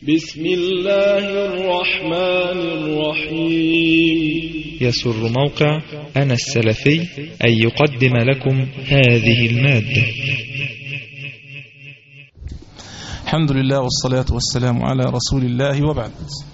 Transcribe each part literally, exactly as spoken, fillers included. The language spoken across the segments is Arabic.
بسم الله الرحمن الرحيم. يسر موقع أنا السلفي أن يقدم لكم هذه المادة. الحمد لله والصلاة والسلام على رسول الله، وبعد.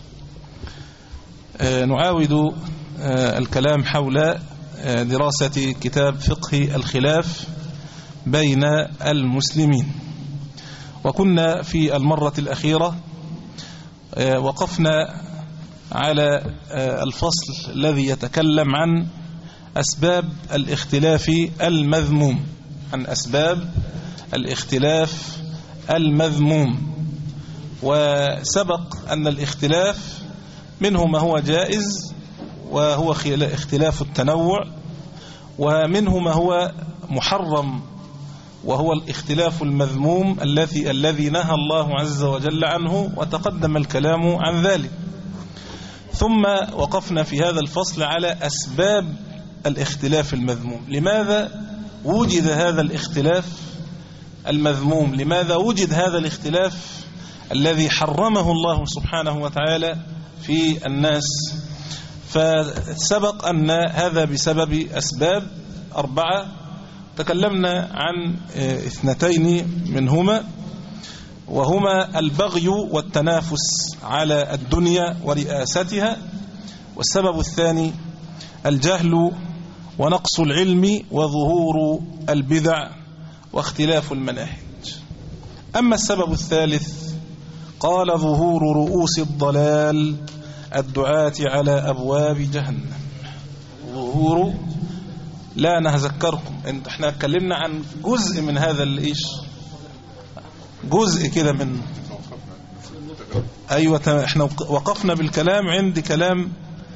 آه نعاود آه الكلام حول آه دراسة كتاب فقه الخلاف بين المسلمين، وكنا في المرة الأخيرة آه وقفنا على آه الفصل الذي يتكلم عن أسباب الاختلاف المذموم عن أسباب الاختلاف المذموم وسبق أن الاختلاف منه ما هو جائز وهو اختلاف التنوع، ومنه ما هو محرم وهو الاختلاف المذموم الذي الذي نهى الله عز وجل عنه، وتقدم الكلام عن ذلك. ثم وقفنا في هذا الفصل على أسباب الاختلاف المذموم. لماذا وجد هذا الاختلاف المذموم؟ لماذا وجد هذا الاختلاف الذي حرمه الله سبحانه وتعالى في الناس؟ فسبق أن هذا بسبب أسباب أربعة، تكلمنا عن اثنتين منهما، وهما البغي والتنافس على الدنيا ورئاستها، والسبب الثاني الجهل ونقص العلم وظهور البدع واختلاف المناهج. أما السبب الثالث قال ظهور رؤوس الضلال الدعاة على أبواب جهنم. ظهور، لا أنا هذكركم، احنا اتكلمنا عن جزء من هذا الإيش، جزء كده منه. أيوة، احنا وقفنا بالكلام عند كلام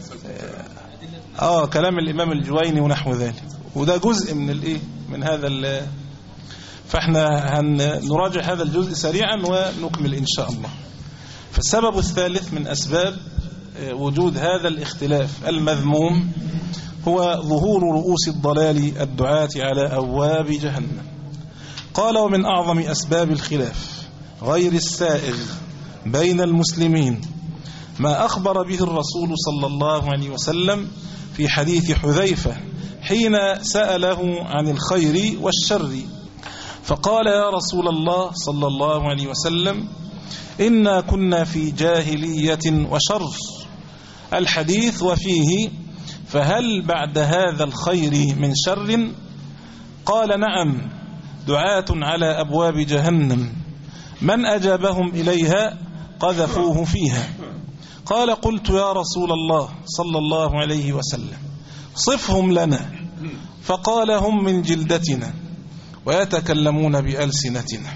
آه كلام الإمام الجويني ونحو ذلك، وده جزء من الإيه من هذا ال فاحنا هنراجع هذا الجزء سريعا ونكمل إن شاء الله. فالسبب الثالث من أسباب وجود هذا الاختلاف المذموم هو ظهور رؤوس الضلال الدعاة على أبواب جهنم. قال: ومن أعظم أسباب الخلاف غير السائغ بين المسلمين ما أخبر به الرسول صلى الله عليه وسلم في حديث حذيفة حين سأله عن الخير والشر، فقال: يا رسول الله صلى الله عليه وسلم، إنا كنا في جاهلية وشر. الحديث وفيه: فهل بعد هذا الخير من شر؟ قال: نعم، دعاة على أبواب جهنم، من أجابهم إليها قذفوه فيها. قال: قلت يا رسول الله صلى الله عليه وسلم، صفهم لنا. فقال: هم من جلدتنا ويتكلمون بألسنتنا.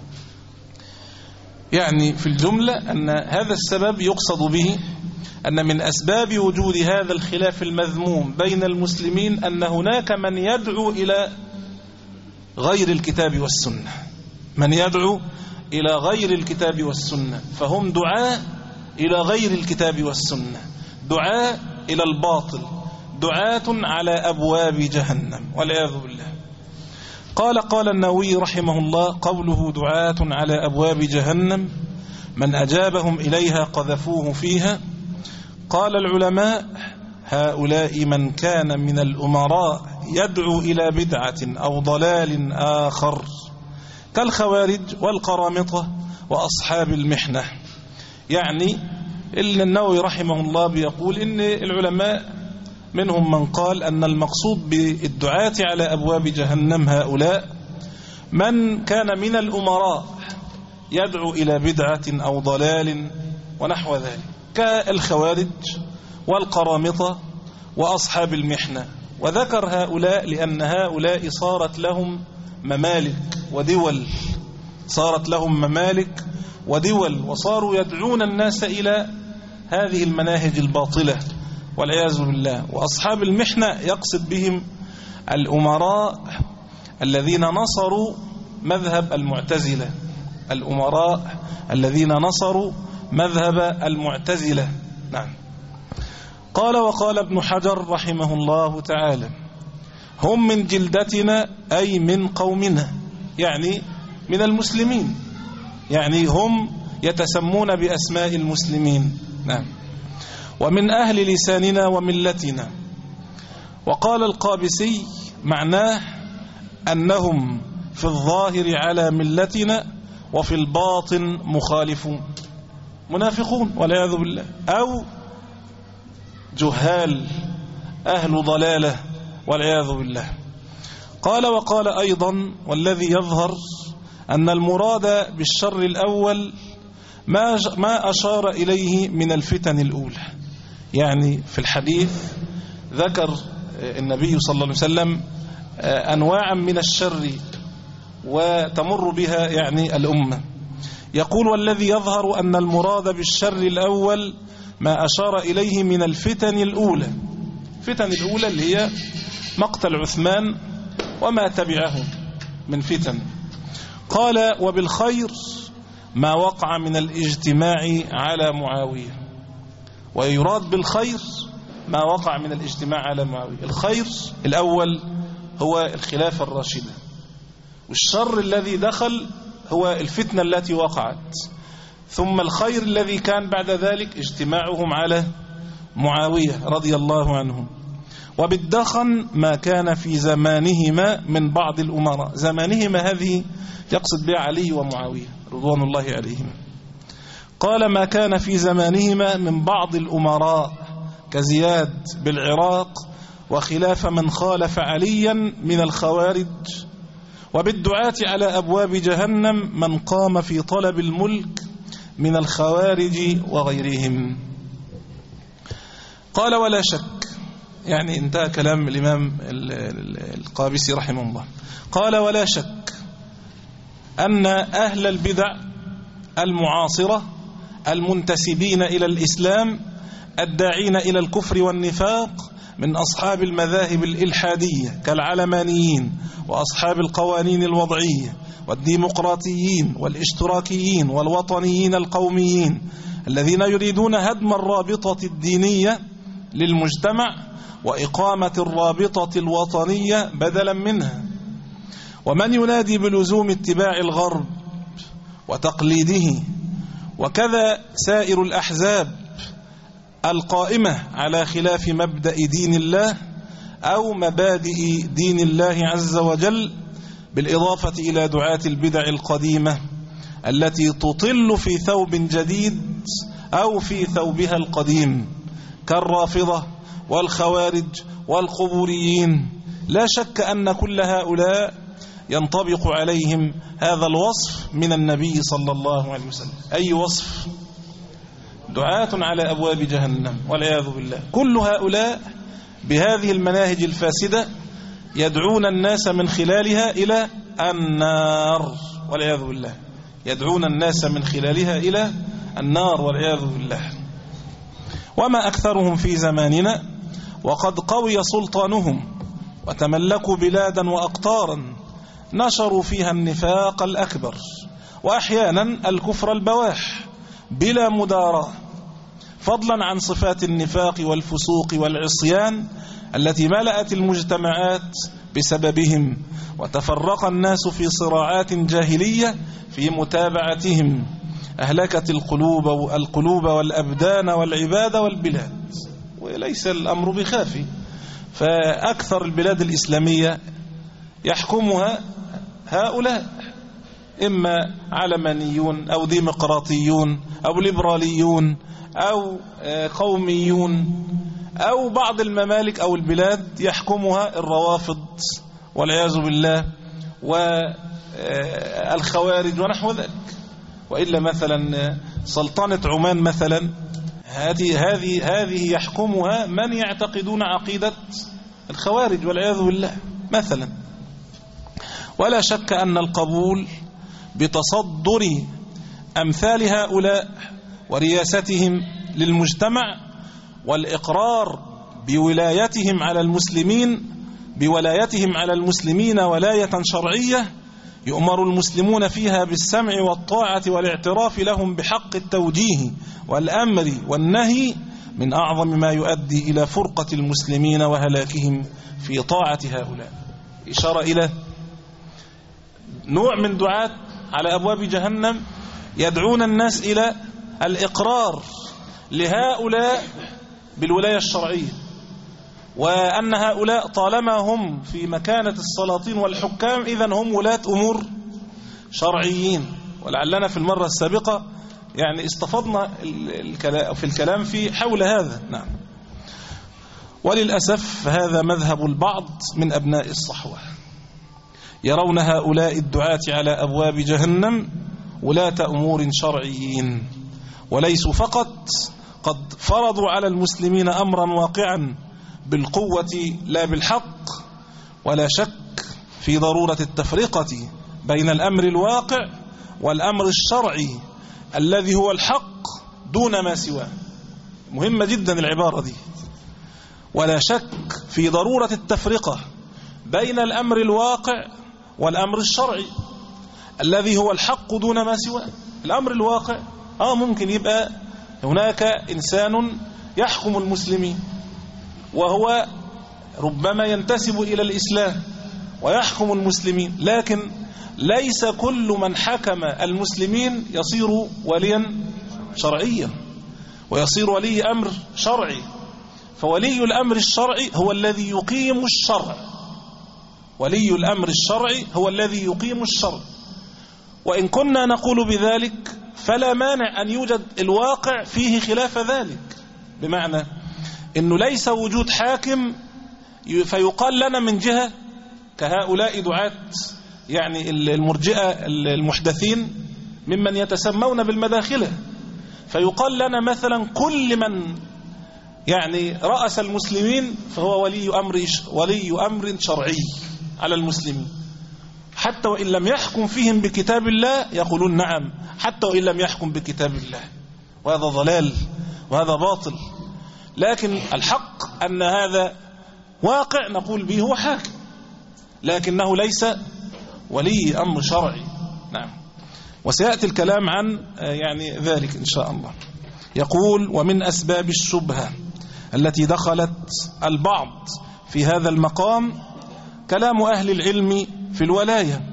يعني في الجملة أن هذا السبب يقصد به أن من أسباب وجود هذا الخلاف المذموم بين المسلمين أن هناك من يدعو إلى غير الكتاب والسنة، من يدعو إلى غير الكتاب والسنة، فهم دعاء إلى غير الكتاب والسنة، دعاء إلى الباطل، دعاة على أبواب جهنم والعياذ بالله. قال قال النووي رحمه الله: قوله دعاة على أبواب جهنم من أجابهم إليها قذفوه فيها. قال العلماء: هؤلاء من كان من الأمراء يدعو إلى بدعة أو ضلال آخر كالخوارج والقرامطة وأصحاب المحنة. يعني النووي رحمه الله بيقول إن العلماء منهم من قال أن المقصود بالدعاة على أبواب جهنم هؤلاء من كان من الأمراء يدعو إلى بدعة أو ضلال ونحو ذلك كالخوارج والقرامطة وأصحاب المحنة. وذكر هؤلاء لأن هؤلاء صارت لهم ممالك ودول، صارت لهم ممالك ودول وصاروا يدعون الناس إلى هذه المناهج الباطلة والعياذ بالله. وأصحاب المحنة يقصد بهم الأمراء الذين نصروا مذهب المعتزلة، الأمراء الذين نصروا مذهب المعتزلة. نعم. قال: وقال ابن حجر رحمه الله تعالى: هم من جلدتنا أي من قومنا، يعني من المسلمين، يعني هم يتسمون بأسماء المسلمين. نعم. ومن أهل لساننا وملتنا. وقال القابسي معناه أنهم في الظاهر على ملتنا وفي الباطن مخالفون، منافقون والعياذ بالله، أو جهال أهل ضلالة والعياذ بالله. قال وقال أيضا والذي يظهر أن المراد بالشر الأول ما ما أشار إليه من الفتن الأولى. يعني في الحديث ذكر النبي صلى الله عليه وسلم أنواعا من الشر وتمر بها يعني الأمة. يقول والذي يظهر أن المراد بالشر الأول ما أشار إليه من الفتن الأولى. الفتن الأولى اللي هي مقتل عثمان وما تبعه من فتن. قال وبالخير ما وقع من الاجتماع على معاوية. ويراد بالخير ما وقع من الاجتماع على معاوية. الخير الأول هو الخلافة الراشدة، والشر الذي دخل هو الفتنة التي وقعت، ثم الخير الذي كان بعد ذلك اجتماعهم على معاوية رضي الله عنه. وبالدخن ما كان في زمانهما من بعض الأمراء. زمانهما هذه يقصد بها علي ومعاوية رضوان الله عليهما. قال ما كان في زمانهما من بعض الأمراء كزياد بالعراق، وخلاف من خالف عليا من الخوارج. وبالدعاة على أبواب جهنم من قام في طلب الملك من الخوارج وغيرهم. قال ولا شك، يعني انتهى كلام الإمام القابسي رحمه الله. قال ولا شك أن أهل البدع المعاصرة المنتسبين إلى الإسلام الداعين إلى الكفر والنفاق من أصحاب المذاهب الإلحادية كالعلمانيين وأصحاب القوانين الوضعية والديمقراطيين والاشتراكيين والوطنيين القوميين الذين يريدون هدم الرابطة الدينية للمجتمع وإقامة الرابطة الوطنية بدلا منها، ومن ينادي بلزوم اتباع الغرب وتقليده، وكذا سائر الأحزاب القائمة على خلاف مبدأ دين الله أو مبادئ دين الله عز وجل، بالإضافة إلى دعاة البدع القديمة التي تطل في ثوب جديد أو في ثوبها القديم كالرافضة والخوارج والقبوريين. لا شك أن كل هؤلاء ينطبق عليهم هذا الوصف من النبي صلى الله عليه وسلم. أي وصف؟ دعاة على أبواب جهنم والعياذ بالله. كل هؤلاء بهذه المناهج الفاسدة يدعون الناس من خلالها إلى النار والعياذ بالله، يدعون الناس من خلالها إلى النار والعياذ بالله. وما أكثرهم في زماننا وقد قوي سلطانهم وتملكوا بلادا وأقطارا نشروا فيها النفاق الأكبر وأحيانا الكفر البواح بلا مداراة، فضلا عن صفات النفاق والفسوق والعصيان التي ملأت المجتمعات بسببهم، وتفرق الناس في صراعات جاهلية في متابعتهم أهلكت القلوب القلوب والأبدان والعباد والبلاد. وليس الأمر بخافي، فأكثر البلاد الإسلامية يحكمها هؤلاء، إما علمانيون أو ديمقراطيون أو ليبراليون أو قوميون، أو بعض الممالك أو البلاد يحكمها الروافض والعياذ بالله والخوارج ونحو ذلك. وإلا مثلا سلطنة عمان مثلا هذه هذه هذه يحكمها من يعتقدون عقيدة الخوارج والعياذ بالله مثلا. ولا شك أن القبول بتصدر أمثال هؤلاء ورياستهم للمجتمع والإقرار بولايتهم على المسلمين بولايتهم على المسلمين ولاية شرعية يؤمر المسلمون فيها بالسمع والطاعة والاعتراف لهم بحق التوجيه والأمر والنهي من أعظم ما يؤدي إلى فرقة المسلمين وهلاكهم في طاعة هؤلاء. إشارة إلى نوع من دعاة على أبواب جهنم يدعون الناس إلى الإقرار لهؤلاء بالولاية الشرعية، وأن هؤلاء طالما هم في مكانة السلاطين والحكام إذن هم ولاة أمور شرعيين. ولعلنا في المرة السابقة يعني استفضنا في الكلام في حول هذا. نعم. وللأسف هذا مذهب البعض من أبناء الصحوة، يرون هؤلاء الدعاة على أبواب جهنم ولاة أمور شرعيين، وليسوا فقط قد فرضوا على المسلمين أمرا واقعا بالقوة لا بالحق، ولا شك في ضرورة التفرقة بين الأمر الواقع والأمر الشرعي الذي هو الحق دون ما سواه. مهمة جدا العبارة دي. ولا شك في ضرورة التفرقة بين الأمر الواقع والأمر الشرعي الذي هو الحق دون ما سواه. الأمر الواقع آه ممكن يبقى هناك إنسان يحكم المسلمين وهو ربما ينتسب إلى الإسلام ويحكم المسلمين، لكن ليس كل من حكم المسلمين يصير وليا شرعيا ويصير ولي أمر شرعي. فولي الأمر الشرعي هو الذي يقيم الشرع، ولي الأمر الشرعي هو الذي يقيم الشرع. وإن كنا نقول بذلك فلا مانع أن يوجد الواقع فيه خلاف ذلك، بمعنى أنه ليس وجود حاكم فيقال لنا من جهة كهؤلاء دعاة يعني المرجئة المحدثين ممن يتسمون بالمداخلة، فيقال لنا مثلا كل من يعني رأس المسلمين فهو ولي أمر ولي أمر شرعي على المسلمين، حتى وإن لم يحكم فيهم بكتاب الله يقولون نعم حتى وإن لم يحكم بكتاب الله، وهذا ضلال وهذا باطل. لكن الحق أن هذا واقع نقول به هو حاكم، لكنه ليس ولي أمر شرعي. نعم. وسيأتي الكلام عن يعني ذلك إن شاء الله. يقول: ومن أسباب الشبهة التي دخلت البعض في هذا المقام كلام أهل العلم في الولاية،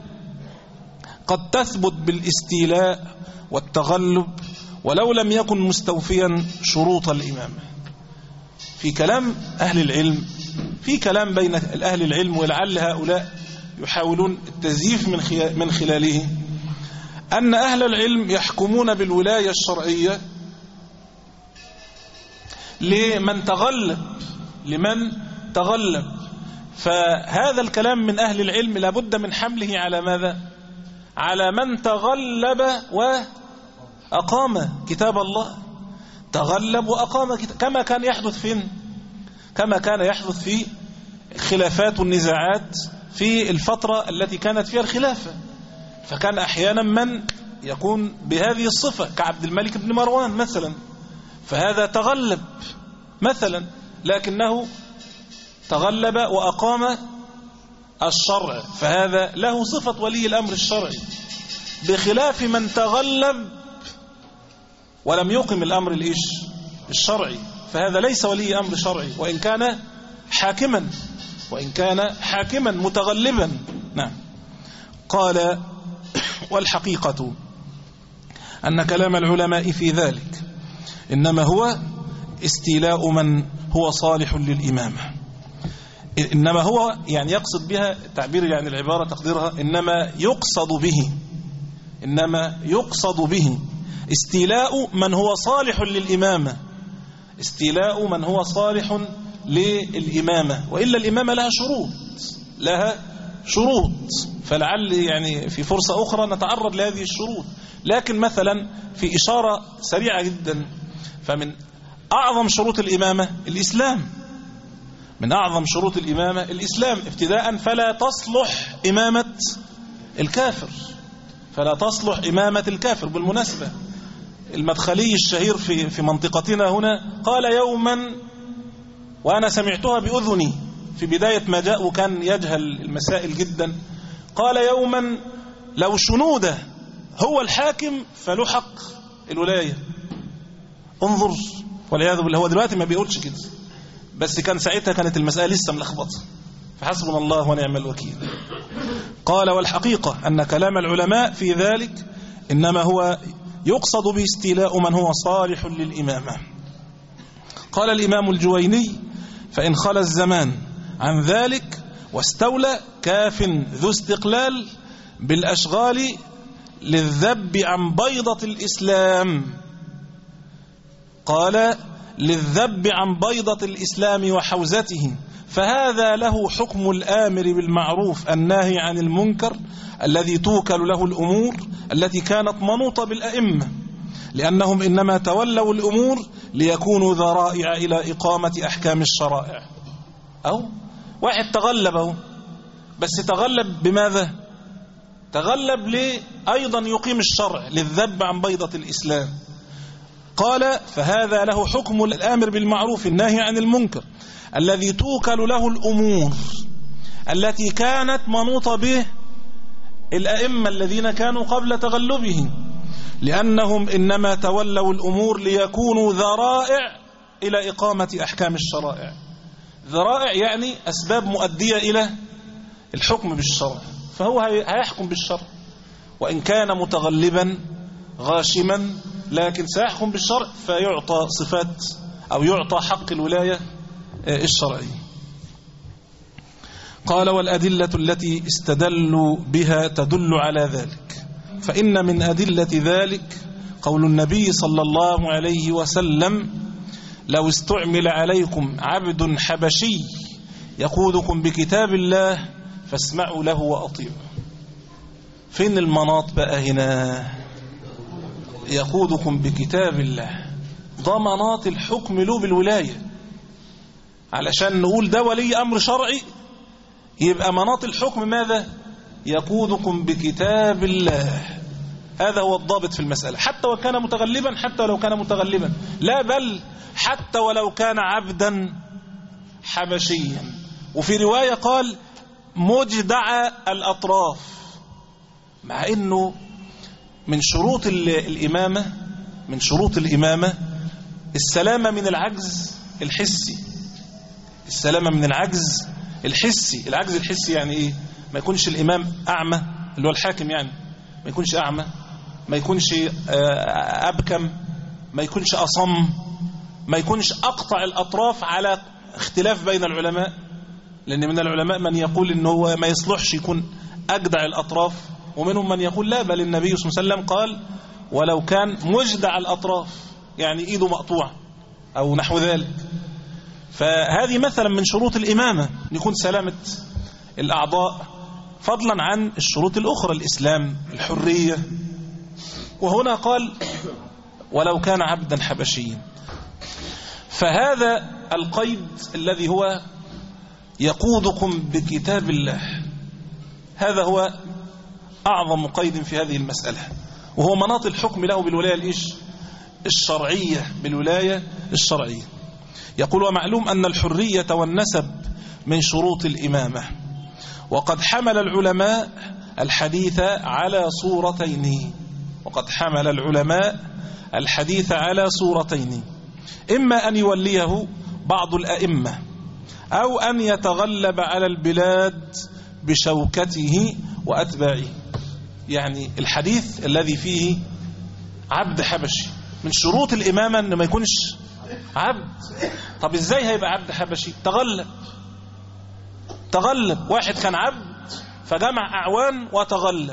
قد تثبت بالاستيلاء والتغلب ولو لم يكن مستوفيا شروط الإمامة. في كلام أهل العلم، في كلام بين أهل العلم، ولعل هؤلاء يحاولون التزييف من من خلاله أن أهل العلم يحكمون بالولاية الشرعية لمن تغلب لمن تغلب فهذا الكلام من أهل العلم لابد من حمله على ماذا؟ على من تغلب وأقام كتاب الله، تغلب وأقام كتاب، كما كان يحدث فين؟ كما كان يحدث في خلافات والنزاعات في الفترة التي كانت فيها الخلافة. فكان أحيانا من يكون بهذه الصفة كعبد الملك بن مروان مثلا، فهذا تغلب مثلا لكنه تغلب وأقام الشرع، فهذا له صفة ولي الأمر الشرعي، بخلاف من تغلب ولم يقم الأمر الإيش الشرعي، فهذا ليس ولي أمر شرعي وإن كان حاكما وإن كان حاكما متغلبا. نعم. قال: والحقيقة أن كلام العلماء في ذلك إنما هو استيلاء من هو صالح للإمامة. إنما هو يعني يقصد بها تعبير يعني العبارة تقديرها إنما يقصد به إنما يقصد به استيلاء من هو صالح للإمامة، استيلاء من هو صالح للإمامة، وإلا الإمامة لها شروط لها شروط فلعل يعني في فرصة أخرى نتعرض لهذه الشروط. لكن مثلا في إشارة سريعة جدا، فمن أعظم شروط الإمامة الإسلام، من أعظم شروط الإمامة الإسلام ابتداء، فلا تصلح إمامة الكافر فلا تصلح إمامة الكافر. بالمناسبة المدخلي الشهير في في منطقتنا هنا قال يوما، وأنا سمعتها بأذني في بداية ما جاء وكان يجهل المسائل جدا، قال يوما: لو شنودة هو الحاكم فلحق الولاية. انظر، والعياذ بالله. هو دلوقتي ما بيقولش كده، بس كان ساعتها كانت المسألة لسه ملخبطة، فحسبنا الله ونعم الوكيل. قال: والحقيقة أن كلام العلماء في ذلك إنما هو يقصد به استيلاء من هو صالح للإمامة. قال الإمام الجويني: فإن خلى الزمان عن ذلك واستولى كاف ذو استقلال بالأشغال للذب عن بيضة الإسلام. قال: للذب عن بيضة الإسلام وحوزته، فهذا له حكم الآمر بالمعروف الناهي عن المنكر الذي توكل له الأمور التي كانت منوطة بالأئمة، لأنهم إنما تولوا الأمور ليكونوا ذرائع إلى إقامة أحكام الشرائع. أو واحد تغلبه، بس تغلب بماذا؟ تغلب ليه أيضا يقيم الشرع للذب عن بيضة الإسلام. قال: فهذا له حكم الآمر بالمعروف الناهي عن المنكر الذي توكل له الأمور التي كانت منوطة به الأئمة الذين كانوا قبل تغلبه، لأنهم إنما تولوا الأمور ليكونوا ذرائع إلى إقامة أحكام الشرائع. ذرائع يعني أسباب مؤدية إلى الحكم بالشرع، فهو هيحكم بالشرع وإن كان متغلبا غاشما، لكن سيحكم بالشرع فيعطى صفات أو يعطى حق الولاية الشرعية. قال: والأدلة التي استدلوا بها تدل على ذلك، فإن من أدلة ذلك قول النبي صلى الله عليه وسلم: لو استعمل عليكم عبد حبشي يقودكم بكتاب الله فاسمعوا له وأطيعوا. فين المناط بقى هنا؟ يقودكم بكتاب الله، ده مناط الحكم له بالولاية. علشان نقول ده ولي أمر شرعي يبقى مناط الحكم ماذا؟ يقودكم بكتاب الله. هذا هو الضابط في المسألة، حتى وكان متغلبا، حتى ولو كان متغلبا، لا بل حتى ولو كان عبدا حبشيا. وفي رواية قال: مجدع الأطراف، مع أنه من شروط الإمامة من شروط الإمامة السلامة من العجز الحسي. السلامة من العجز الحسي. العجز الحسي يعني إيه؟ ما يكونش الإمام أعمى، اللي هو الحاكم يعني، ما يكونش أعمى، ما يكونش أبكم، ما يكونش أصم، ما يكونش أقطع الأطراف على اختلاف بين العلماء، لأن من العلماء من يقول إنه هو ما يصلحش يكون أجدع الأطراف، ومنهم من يقول لا، بل النبي صلى الله عليه وسلم قال: ولو كان مجدع الأطراف، يعني إيده مقطوعة أو نحو ذلك. فهذه مثلا من شروط الإمامة أن يكون سلامة الأعضاء، فضلا عن الشروط الأخرى: الإسلام، الحرية. وهنا قال: ولو كان عبدا حبشيا. فهذا القيد الذي هو يقودكم بكتاب الله، هذا هو أعظم قيد في هذه المسألة، وهو مناط الحكم له بالولاية الإيش؟ الشرعية، بالولاية الشرعية. يقول: ومعلوم أن الحرية والنسب من شروط الإمامة، وقد حمل العلماء الحديث على صورتين وقد حمل العلماء الحديث على صورتين إما أن يوليه بعض الأئمة، أو أن يتغلب على البلاد بشوكته وأتباعه. يعني الحديث الذي فيه عبد حبشي من شروط الإمامة أن ما يكونش عبد. طب إزاي هيبقى عبد حبشي؟ تغلب تغلب واحد كان عبد فجمع أعوان وتغلب،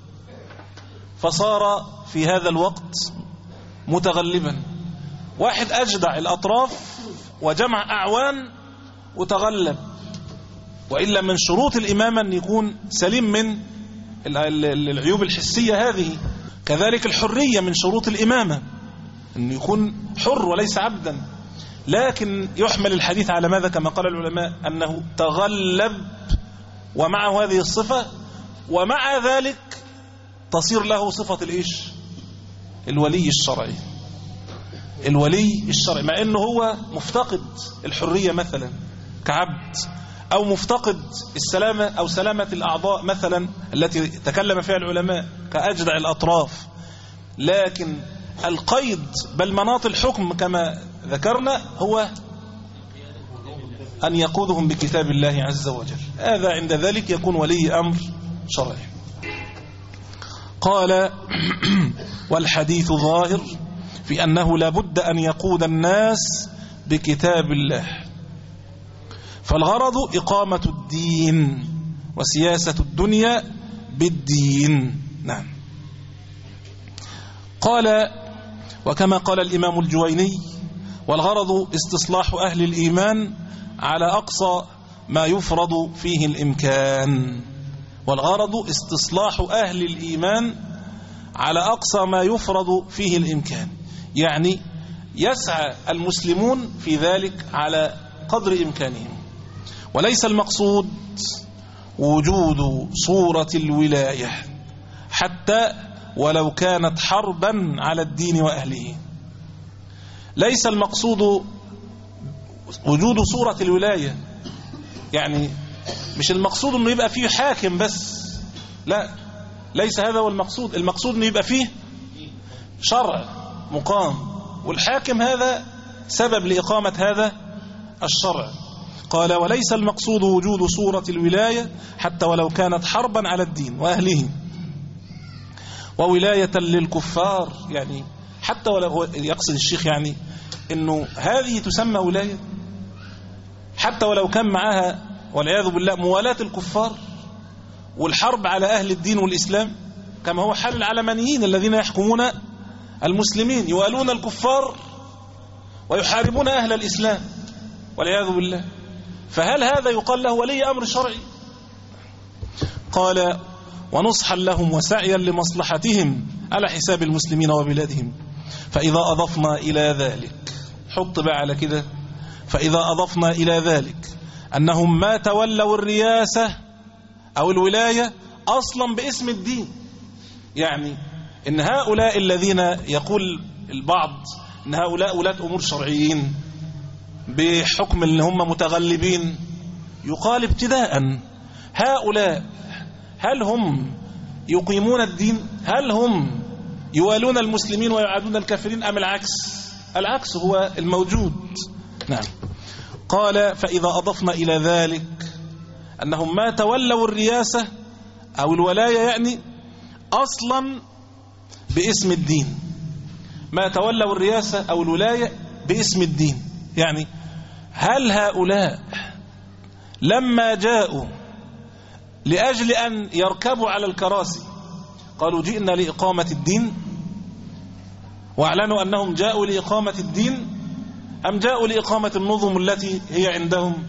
فصار في هذا الوقت متغلبا. واحد أجدع الأطراف وجمع أعوان وتغلب. وإلا من شروط الإمامة أن يكون سليم من العيوب الحسية هذه. كذلك الحرية من شروط الإمامة أن يكون حر وليس عبدا، لكن يحمل الحديث على ماذا؟ كما قال العلماء أنه تغلب ومعه هذه الصفة، ومع ذلك تصير له صفة الإيش؟ الولي الشرعي. الولي الشرعي مع أنه هو مفتقد الحرية مثلا كعبد، أو مفتقد السلامة أو سلامة الأعضاء مثلا التي تكلم فيها العلماء كأجدع الأطراف، لكن القيد بل مناط الحكم كما ذكرنا هو أن يقودهم بكتاب الله عز وجل. هذا عند ذلك يكون ولي أمر شرعي. قال والحديث ظاهر في أنه لابد أن يقود الناس بكتاب الله، فالغرض إقامة الدين وسياسة الدنيا بالدين. نعم. قال وكما قال الإمام الجويني والغرض استصلاح أهل الإيمان على أقصى ما يفرض فيه الإمكان. والغرض استصلاح أهل الإيمان على أقصى ما يفرض فيه الإمكان، يعني يسعى المسلمون في ذلك على قدر إمكانهم، وليس المقصود وجود صورة الولاية حتى ولو كانت حربا على الدين وأهله. ليس المقصود وجود صورة الولاية، يعني مش المقصود انه يبقى فيه حاكم بس، لا، ليس هذا هو المقصود. المقصود انه يبقى فيه شرع مقام، والحاكم هذا سبب لإقامة هذا الشرع. قال وليس المقصود وجود صورة الولاية حتى ولو كانت حربا على الدين وأهله وولاية للكفار، يعني حتى ولو يقصد الشيخ يعني انه هذه تسمى ولاية حتى ولو كان معها والعياذ بالله موالاة الكفار والحرب على أهل الدين والإسلام، كما هو حال العلمانيين الذين يحكمون المسلمين، يوالون الكفار ويحاربون أهل الإسلام والعياذ بالله. فهل هذا يقال له ولي أمر شرعي؟ قال ونصحا لهم وسعيا لمصلحتهم على حساب المسلمين وبلادهم. فإذا أضفنا إلى ذلك، حط بقى على كده، فإذا أضفنا إلى ذلك أنهم ما تولوا الرياسة أو الولاية أصلا باسم الدين، يعني إن هؤلاء الذين يقول البعض إن هؤلاء ولاة أمور شرعيين بحكم إن هم متغلبين، يقال ابتداء هؤلاء هل هم يقيمون الدين؟ هل هم يوالون المسلمين ويعادون الكافرين أم العكس؟ العكس هو الموجود. نعم. قال فإذا أضفنا إلى ذلك أنهم ما تولوا الرياسة أو الولاية يعني أصلا باسم الدين، ما تولوا الرياسة أو الولاية باسم الدين، يعني هل هؤلاء لما جاءوا لأجل أن يركبوا على الكراسي قالوا جئنا لإقامة الدين واعلنوا أنهم جاءوا لإقامة الدين أم جاءوا لإقامة النظم التي هي عندهم؟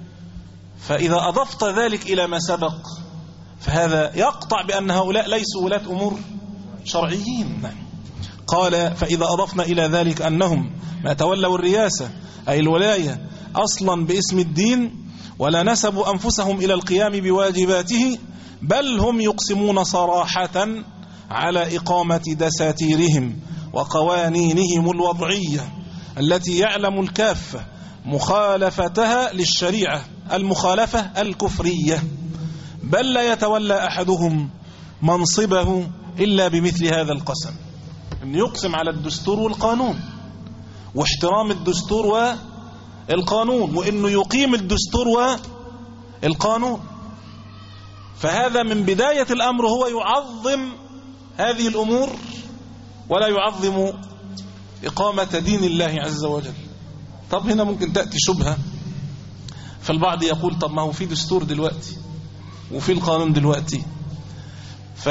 فإذا أضفت ذلك إلى ما سبق فهذا يقطع بأن هؤلاء ليسوا ولاة أمور شرعيين. قال فإذا أضفنا إلى ذلك أنهم ما تولوا الرياسة أي الولاية أصلا باسم الدين ولا نسبوا أنفسهم إلى القيام بواجباته، بل هم يقسمون صراحة على إقامة دساتيرهم وقوانينهم الوضعية التي يعلم الكافة مخالفتها للشريعة، المخالفة الكفرية، بل لا يتولى أحدهم منصبه إلا بمثل هذا القسم، أن يقسم على الدستور والقانون واحترام الدستور والقانون، وأنه يقيم الدستور والقانون. فهذا من بداية الأمر هو يعظم هذه الأمور ولا يعظم إقامة دين الله عز وجل. طب هنا ممكن تأتي شبهة، فالبعض يقول طب ما هو في دستور دلوقتي وفي القانون دلوقتي، ف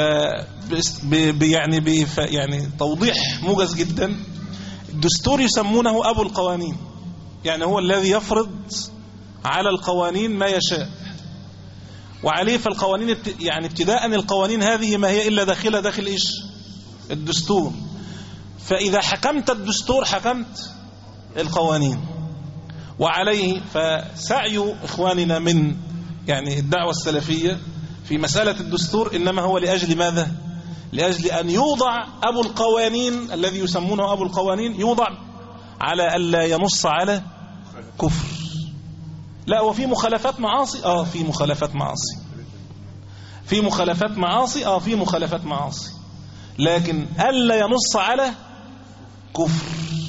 يعني ب... يعني توضيح موجز جدا. الدستور يسمونه أبو القوانين، يعني هو الذي يفرض على القوانين ما يشاء وعليه. فالقوانين يعني ابتداء القوانين هذه ما هي إلا داخلة داخل إيش؟ الدستور. فإذا حكمت الدستور حكمت القوانين، وعليه فسعي إخواننا من يعني الدعوة السلفية في مسألة الدستور إنما هو لأجل ماذا؟ لأجل أن يوضع أبو القوانين الذي يسمونه أبو القوانين يوضع على ألا ينص على كفر. لا، وفي مخالفات معاصي آه في مخالفات معاصي في مخالفات معاصي آه في مخالفات معاصي لكن ألا ينص على كفر.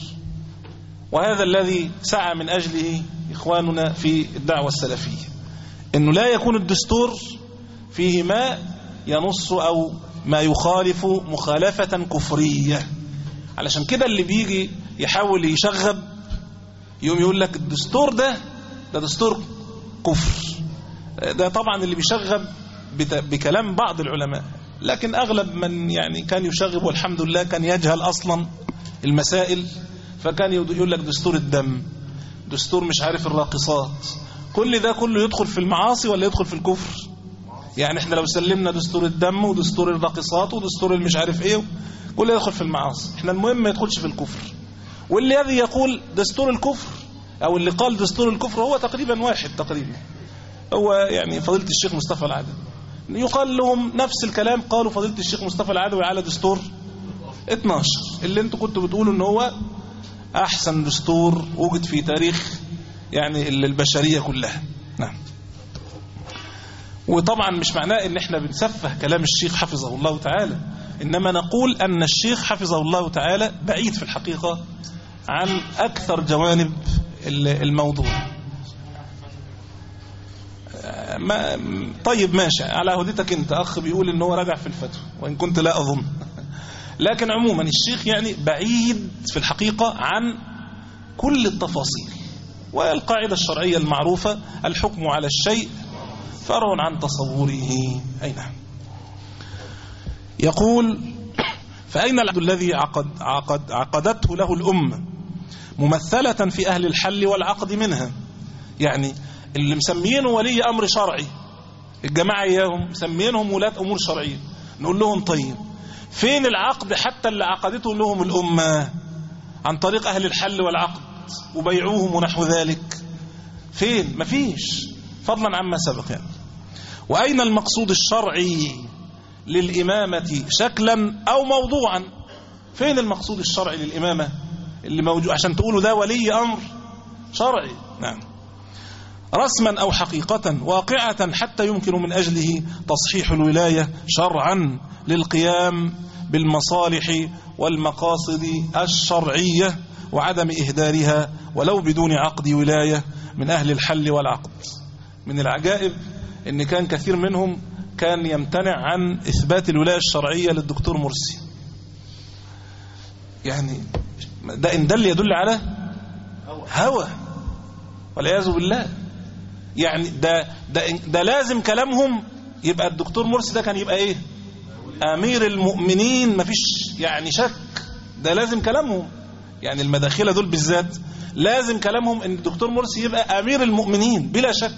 وهذا الذي سعى من أجله إخواننا في الدعوة السلفية، إنه لا يكون الدستور فيه ما ينص أو ما يخالف مخالفة كفرية. علشان كده اللي بيجي يحاول يشغب يوم يقول لك الدستور ده ده دستور كفر. ده طبعا اللي بيشغب بكلام بعض العلماء، لكن أغلب من يعني كان يشغب والحمد لله كان يجهل أصلا المسائل، فكان يقول لك دستور الدم، دستور مش عارف الراقصات، كل ده كله يدخل في المعاصي ولا يدخل في الكفر؟ يعني احنا لو سلمنا دستور الدم ودستور الراقصات ودستور المش عارف ايه كل ده يدخل في المعاصي، احنا المهم ما يدخلش في الكفر. والذي يقول دستور الكفر او اللي قال دستور الكفر هو تقريبا واحد تقريبا، هو يعني فضيلة الشيخ مصطفى العدوي. يقال لهم نفس الكلام قالوا فضيلة الشيخ مصطفى العدوي على دستور اتناشر اللي انتوا كنتوا بتقولوا ان هو احسن دستور وجد في تاريخ يعني البشرية كلها. نعم. وطبعا مش معناه ان احنا بنسفه كلام الشيخ حفظه الله تعالى، انما نقول ان الشيخ حفظه الله تعالى بعيد في الحقيقة عن اكثر جوانب الموضوع. ما طيب ماشي على هديتك انت، اخ بيقول ان هو راجع في الفتوى وان كنت لا اظن، لكن عموما الشيخ يعني بعيد في الحقيقة عن كل التفاصيل. والقاعدة الشرعية المعروفة الحكم على الشيء فرع عن تصوره. أي نعم. يقول فأين العقد الذي عقد عقد عقدته له الأمة ممثلة في أهل الحل والعقد منها؟ يعني اللي مسمينه ولي أمر شرعي، الجماعة إياهم مسمينهم ولاة أمور شرعية، نقول لهم طيب فين العقد حتى اللي عقدته لهم الأمة عن طريق أهل الحل والعقد وبيعوهم ونحو ذلك؟ فين؟ مفيش، فضلا عما سبق يعني. وأين المقصود الشرعي للإمامة شكلا أو موضوعا؟ فين المقصود الشرعي للإمامة اللي موجود عشان تقولوا ده ولي أمر شرعي؟ نعم. رسما أو حقيقة واقعة حتى يمكن من أجله تصحيح الولاية شرعا للقيام بالمصالح والمقاصد الشرعية وعدم إهدارها ولو بدون عقد ولاية من أهل الحل والعقد. من العجائب إن كان كثير منهم كان يمتنع عن إثبات الولاية الشرعية للدكتور مرسي. يعني ده إن دل يدل على هوى والعياذ بالله. يعني ده, ده, ده لازم كلامهم يبقى الدكتور مرسي ده كان يبقى إيه؟ أمير المؤمنين، مفيش يعني شك، ده لازم كلامهم. يعني المداخلة دول بالذات لازم كلامهم ان الدكتور مرسي يبقى امير المؤمنين بلا شك.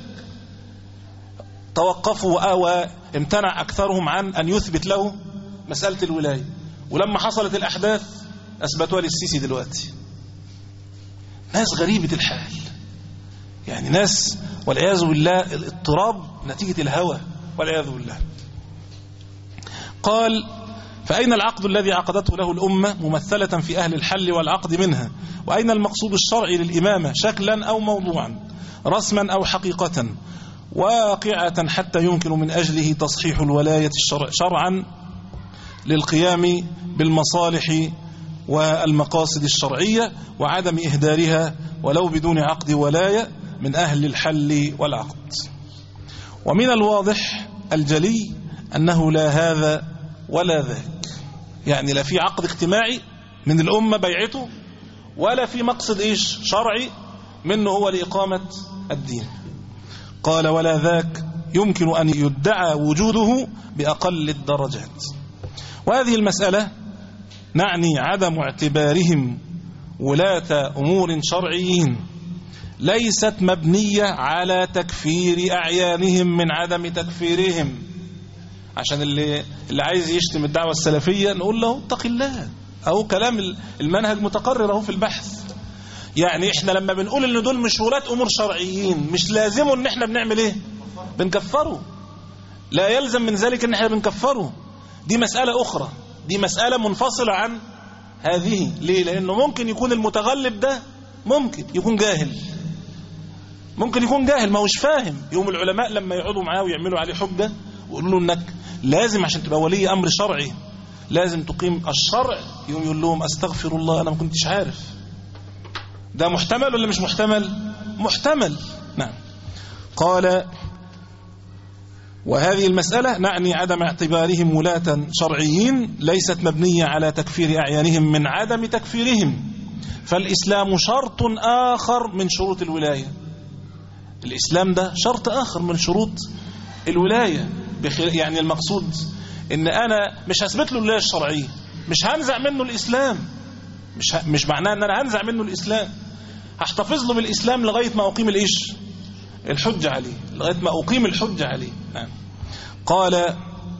توقفوا وامتنع اكثرهم عن ان يثبت له مسألة الولاية، ولما حصلت الاحداث اثبتوها للسيسي دلوقتي. ناس غريبة الحال، يعني ناس والعياذ بالله الاضطراب نتيجة الهوى والعياذ بالله. قال فأين العقد الذي عقدته له الأمة ممثلة في أهل الحل والعقد منها؟ وأين المقصود الشرعي للإمامة شكلا أو موضوعا رسما أو حقيقة واقعة حتى يمكن من أجله تصحيح الولاية شرعا للقيام بالمصالح والمقاصد الشرعية وعدم إهدارها ولو بدون عقد ولاية من أهل الحل والعقد. ومن الواضح الجلي أنه لا هذا ولا ذاك، يعني لا في عقد اجتماعي من الأمة بيعته ولا في مقصد إيش شرعي منه هو لإقامة الدين. قال ولا ذاك يمكن أن يدعى وجوده بأقل الدرجات. وهذه المسألة نعني عدم اعتبارهم ولاة أمور شرعيين ليست مبنية على تكفير أعيانهم من عدم تكفيرهم. عشان اللي, اللي عايز يشتم الدعوة السلفية نقول له اتق الله، أو كلام المنهج متقرر أهو في البحث. يعني احنا لما بنقول ان دول مش ولاة أمور شرعيين مش لازمه ان احنا بنعمل ايه؟ بنكفره. لا يلزم من ذلك ان احنا بنكفره، دي مسألة أخرى، دي مسألة منفصلة عن هذه. ليه؟ لأنه ممكن يكون المتغلب ده ممكن يكون جاهل، ممكن يكون جاهل ما هوش فاهم. يوم العلماء لما يقعدوا معاه ويعملوا عليه حجة ويقولوا له انك لازم عشان تبقى ولي أمر شرعي لازم تقيم الشرع، يوم يقول لهم استغفر الله أنا ما كنتش عارف. ده محتمل ولا مش محتمل؟ محتمل. نعم. قال وهذه المسألة نعني عدم اعتبارهم ولاة شرعيين ليست مبنية على تكفير أعيانهم من عدم تكفيرهم، فالإسلام شرط آخر من شروط الولاية. الإسلام ده شرط آخر من شروط الولاية، يعني المقصود إن أنا مش هثبت له الولاية الشرعية، مش هنزع منه الإسلام، مش ه... مش معناه إن أنا هنزع منه الإسلام، هحتفظ له بالإسلام لغاية ما أقيم الإيش الحجة عليه، لغاية ما أقيم الحجة عليه. نعم. قال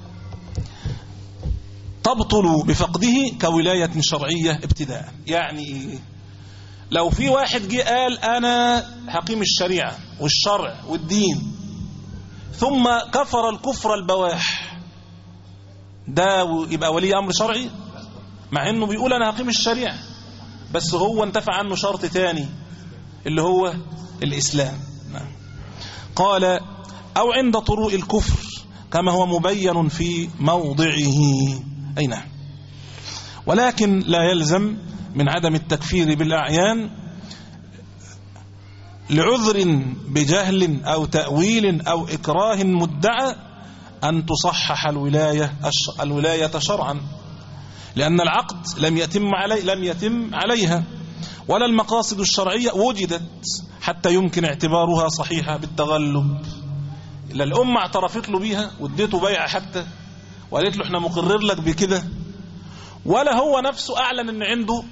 تبطل بفقده كولاية شرعية ابتداء. يعني إيه؟ لو في واحد جه قال أنا هقيم الشريعة والشرع والدين ثم كفر الكفر البواح، ده يبقى ولي أمر شرعي؟ مع أنه بيقول أنا هقيم الشريعة بس هو انتفع عنه شرط تاني اللي هو الإسلام. نعم. قال أو عند طروء الكفر كما هو مبين في موضعه. أي نعم. ولكن لا يلزم من عدم التكفير بالأعيان لعذر بجهل أو تأويل أو إكراه مدعى أن تصحح الولاية الولاية شرعا، لأن العقد لم يتم علي لم يتم عليها ولا المقاصد الشرعية وجدت حتى يمكن اعتبارها صحيحة بالتغلب. إلا الأمة اعترفت له بيها واديته بيعة حتى وقالت له احنا مقرر لك بكده، ولا هو نفسه أعلن أن عنده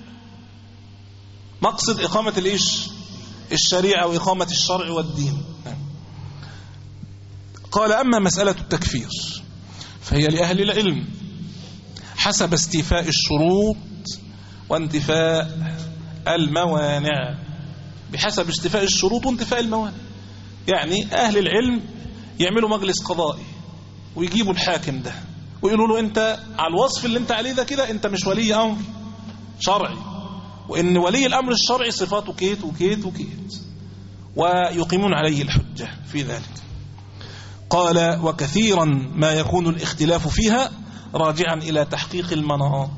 مقصد إقامة الإيش الشريعة وإقامة الشرع والدين. قال أما مسألة التكفير فهي لأهل العلم حسب استيفاء الشروط وانتفاء الموانع، بحسب استيفاء الشروط وانتفاء الموانع. يعني أهل العلم يعملوا مجلس قضائي ويجيبوا الحاكم ده ويقولوا له أنت على الوصف اللي أنت عليه ده كده أنت مش ولي أمر شرعي، وإن ولي الأمر الشرعي صفاته كيت وكيت وكيت، ويقيمون عليه الحجة في ذلك. قال وكثيرا ما يكون الاختلاف فيها راجعا إلى تحقيق المناط،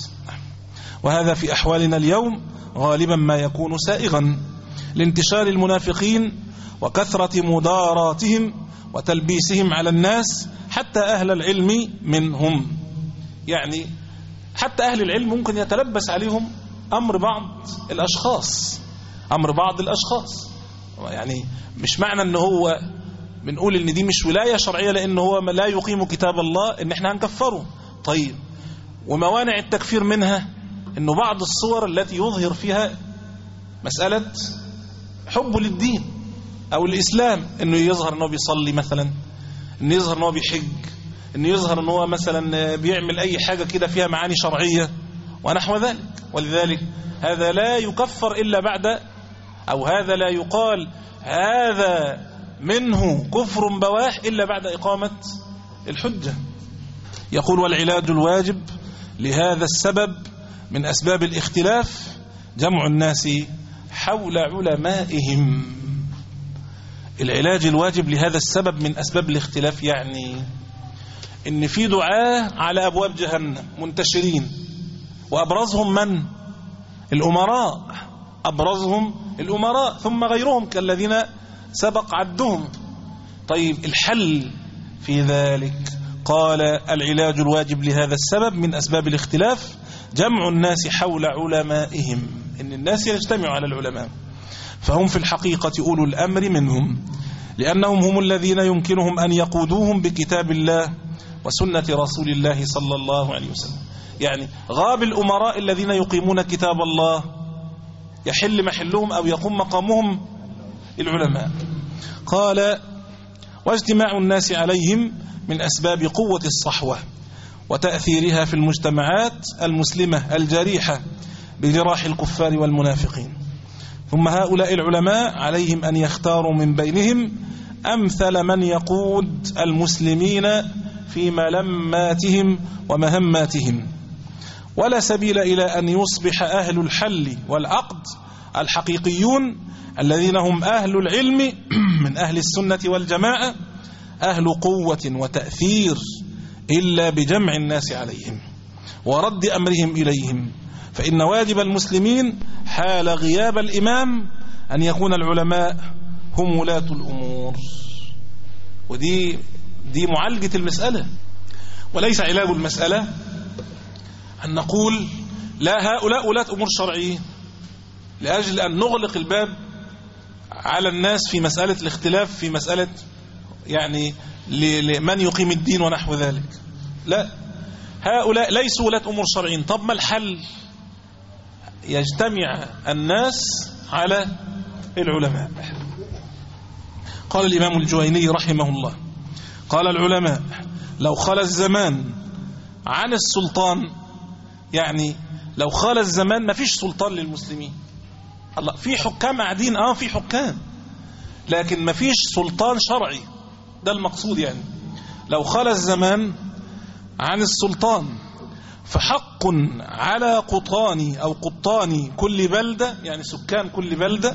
وهذا في أحوالنا اليوم غالبا ما يكون سائغا لانتشار المنافقين وكثرة مداراتهم وتلبيسهم على الناس حتى أهل العلم منهم. يعني حتى أهل العلم ممكن يتلبس عليهم أمر بعض الأشخاص أمر بعض الأشخاص يعني مش معنى أنه هو بنقول إن دي مش ولاية شرعية لأنه هو لا يقيم كتاب الله إن احنا هنكفره. طيب وموانع التكفير منها إنه بعض الصور التي يظهر فيها مسألة حبه للدين أو الإسلام، إنه يظهر إنه بيصلي مثلا، إنه يظهر إنه بيحج، إنه يظهر إنه مثلا بيعمل أي حاجة كده فيها معاني شرعية ونحو ذلك. ولذلك هذا لا يكفر إلا بعد، أو هذا لا يقال هذا منه كفر بواح إلا بعد إقامة الحجة. يقول والعلاج الواجب لهذا السبب من أسباب الاختلاف جمع الناس حول علمائهم. العلاج الواجب لهذا السبب من أسباب الاختلاف يعني إن في دعاة على أبواب جهنم منتشرين، وأبرزهم من؟ الأمراء، أبرزهم الأمراء ثم غيرهم كالذين سبق عدهم. طيب الحل في ذلك قال العلاج الواجب لهذا السبب من أسباب الاختلاف جمع الناس حول علمائهم، إن الناس يجتمعوا على العلماء، فهم في الحقيقة أولو الأمر منهم، لأنهم هم الذين يمكنهم أن يقودوهم بكتاب الله وسنة رسول الله صلى الله عليه وسلم. يعني غاب الأمراء الذين يقيمون كتاب الله، يحل محلهم أو يقوم مقامهم العلماء. قال واجتماع الناس عليهم من أسباب قوة الصحوة وتأثيرها في المجتمعات المسلمة الجريحة بجراح الكفار والمنافقين. ثم هؤلاء العلماء عليهم أن يختاروا من بينهم أمثل من يقود المسلمين في ملماتهم ومهماتهم، ولا سبيل إلى أن يصبح أهل الحل والعقد الحقيقيون الذين هم أهل العلم من أهل السنة والجماعة أهل قوة وتأثير إلا بجمع الناس عليهم ورد أمرهم إليهم. فإن واجب المسلمين حال غياب الإمام أن يكون العلماء هم ولاة الأمور. ودي دي معالجة المسألة، وليس علاج المسألة أن نقول لا هؤلاء ولاة أمور شرعيين لأجل أن نغلق الباب على الناس في مسألة الاختلاف في مسألة يعني لمن يقيم الدين ونحو ذلك. لا، هؤلاء ليسوا ولاة أمور شرعيين. طب ما الحل؟ يجتمع الناس على العلماء. قال الإمام الجويني رحمه الله، قال العلماء لو خلى الزمان عن السلطان، يعني لو خلى الزمان ما فيش سلطان للمسلمين، الله في حكام قاعدين، اه في حكام، لكن ما فيش سلطان شرعي، ده المقصود. يعني لو خلى الزمان عن السلطان فحق على قطان أو قطان كل بلدة، يعني سكان كل بلدة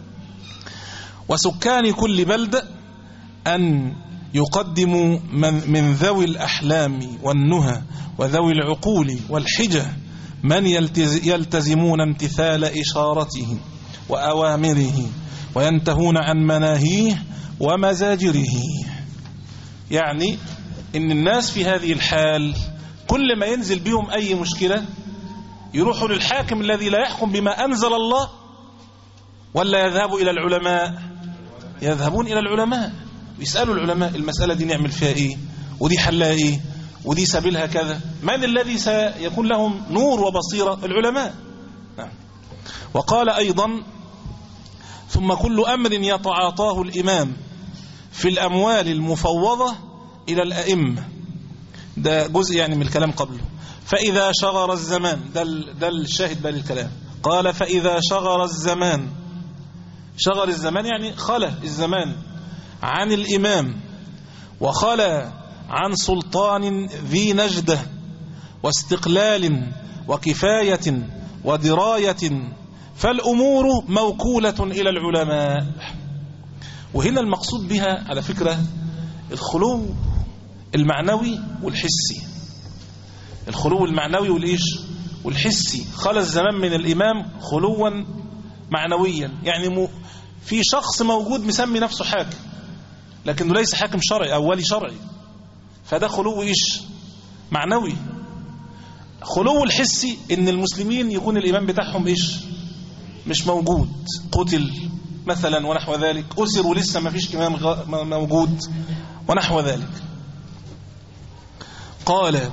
وسكان كل بلدة، أن يقدموا من, من ذوي الأحلام والنهى وذوي العقول والحجة من يلتزمون امتثال إشارته وأوامره وينتهون عن مناهيه ومزاجره. يعني إن الناس في هذه الحال كل ما ينزل بهم أي مشكلة يروحوا للحاكم الذي لا يحكم بما أنزل الله، ولا يذهبوا إلى العلماء؟ يذهبون إلى العلماء ويسألوا العلماء المسألة دي نعمل فيها إيه، ودي حلها إيه، ودي سبيلها كذا. من الذي سيكون لهم نور وبصيرة؟ العلماء. نعم. وقال أيضا ثم كل أمر يتعاطاه الإمام في الأموال المفوضة إلى الأئمة، ده جزء يعني من الكلام قبله. فإذا شغر الزمان، ده, ده الشاهد بقى للكلام، قال فإذا شغر الزمان، شغر الزمان يعني خلى الزمان عن الإمام وخلى عن سلطان ذي نجدة واستقلال وكفاية ودراية، فالأمور موكولة إلى العلماء. وهنا المقصود بها على فكرة الخلو المعنوي والحسي، الخلو المعنوي والإيش والحسي. خلى الزمان من الإمام خلوا معنويا، يعني في شخص موجود مسمي نفسه حاكم لكنه ليس حاكم شرعي أو ولي شرعي، فده خلو إيش معنوي. خلو الحسي إن المسلمين يكون الإمام بتاعهم إيش مش موجود، قتل مثلا ونحو ذلك، أسر ولسه ما فيش إمام موجود ونحو ذلك. قال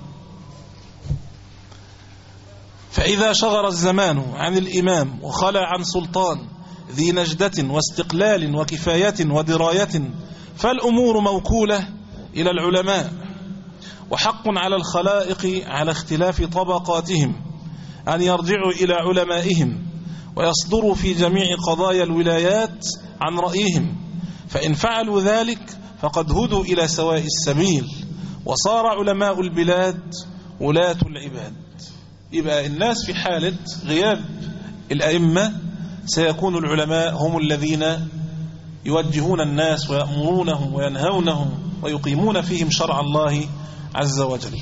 فإذا شغر الزمان عن الإمام وخلى عن سلطان ذي نجدة واستقلال وكفاية ودراية، فالأمور موكولة إلى العلماء، وحق على الخلائق على اختلاف طبقاتهم أن يرجعوا إلى علمائهم ويصدروا في جميع قضايا الولايات عن رأيهم، فإن فعلوا ذلك فقد هدوا إلى سواء السبيل وصار علماء البلاد ولاة العباد. يبقى الناس في حالة غياب الأئمة سيكون العلماء هم الذين يوجهون الناس ويأمرونهم وينهونهم ويقيمون فيهم شرع الله عز وجل.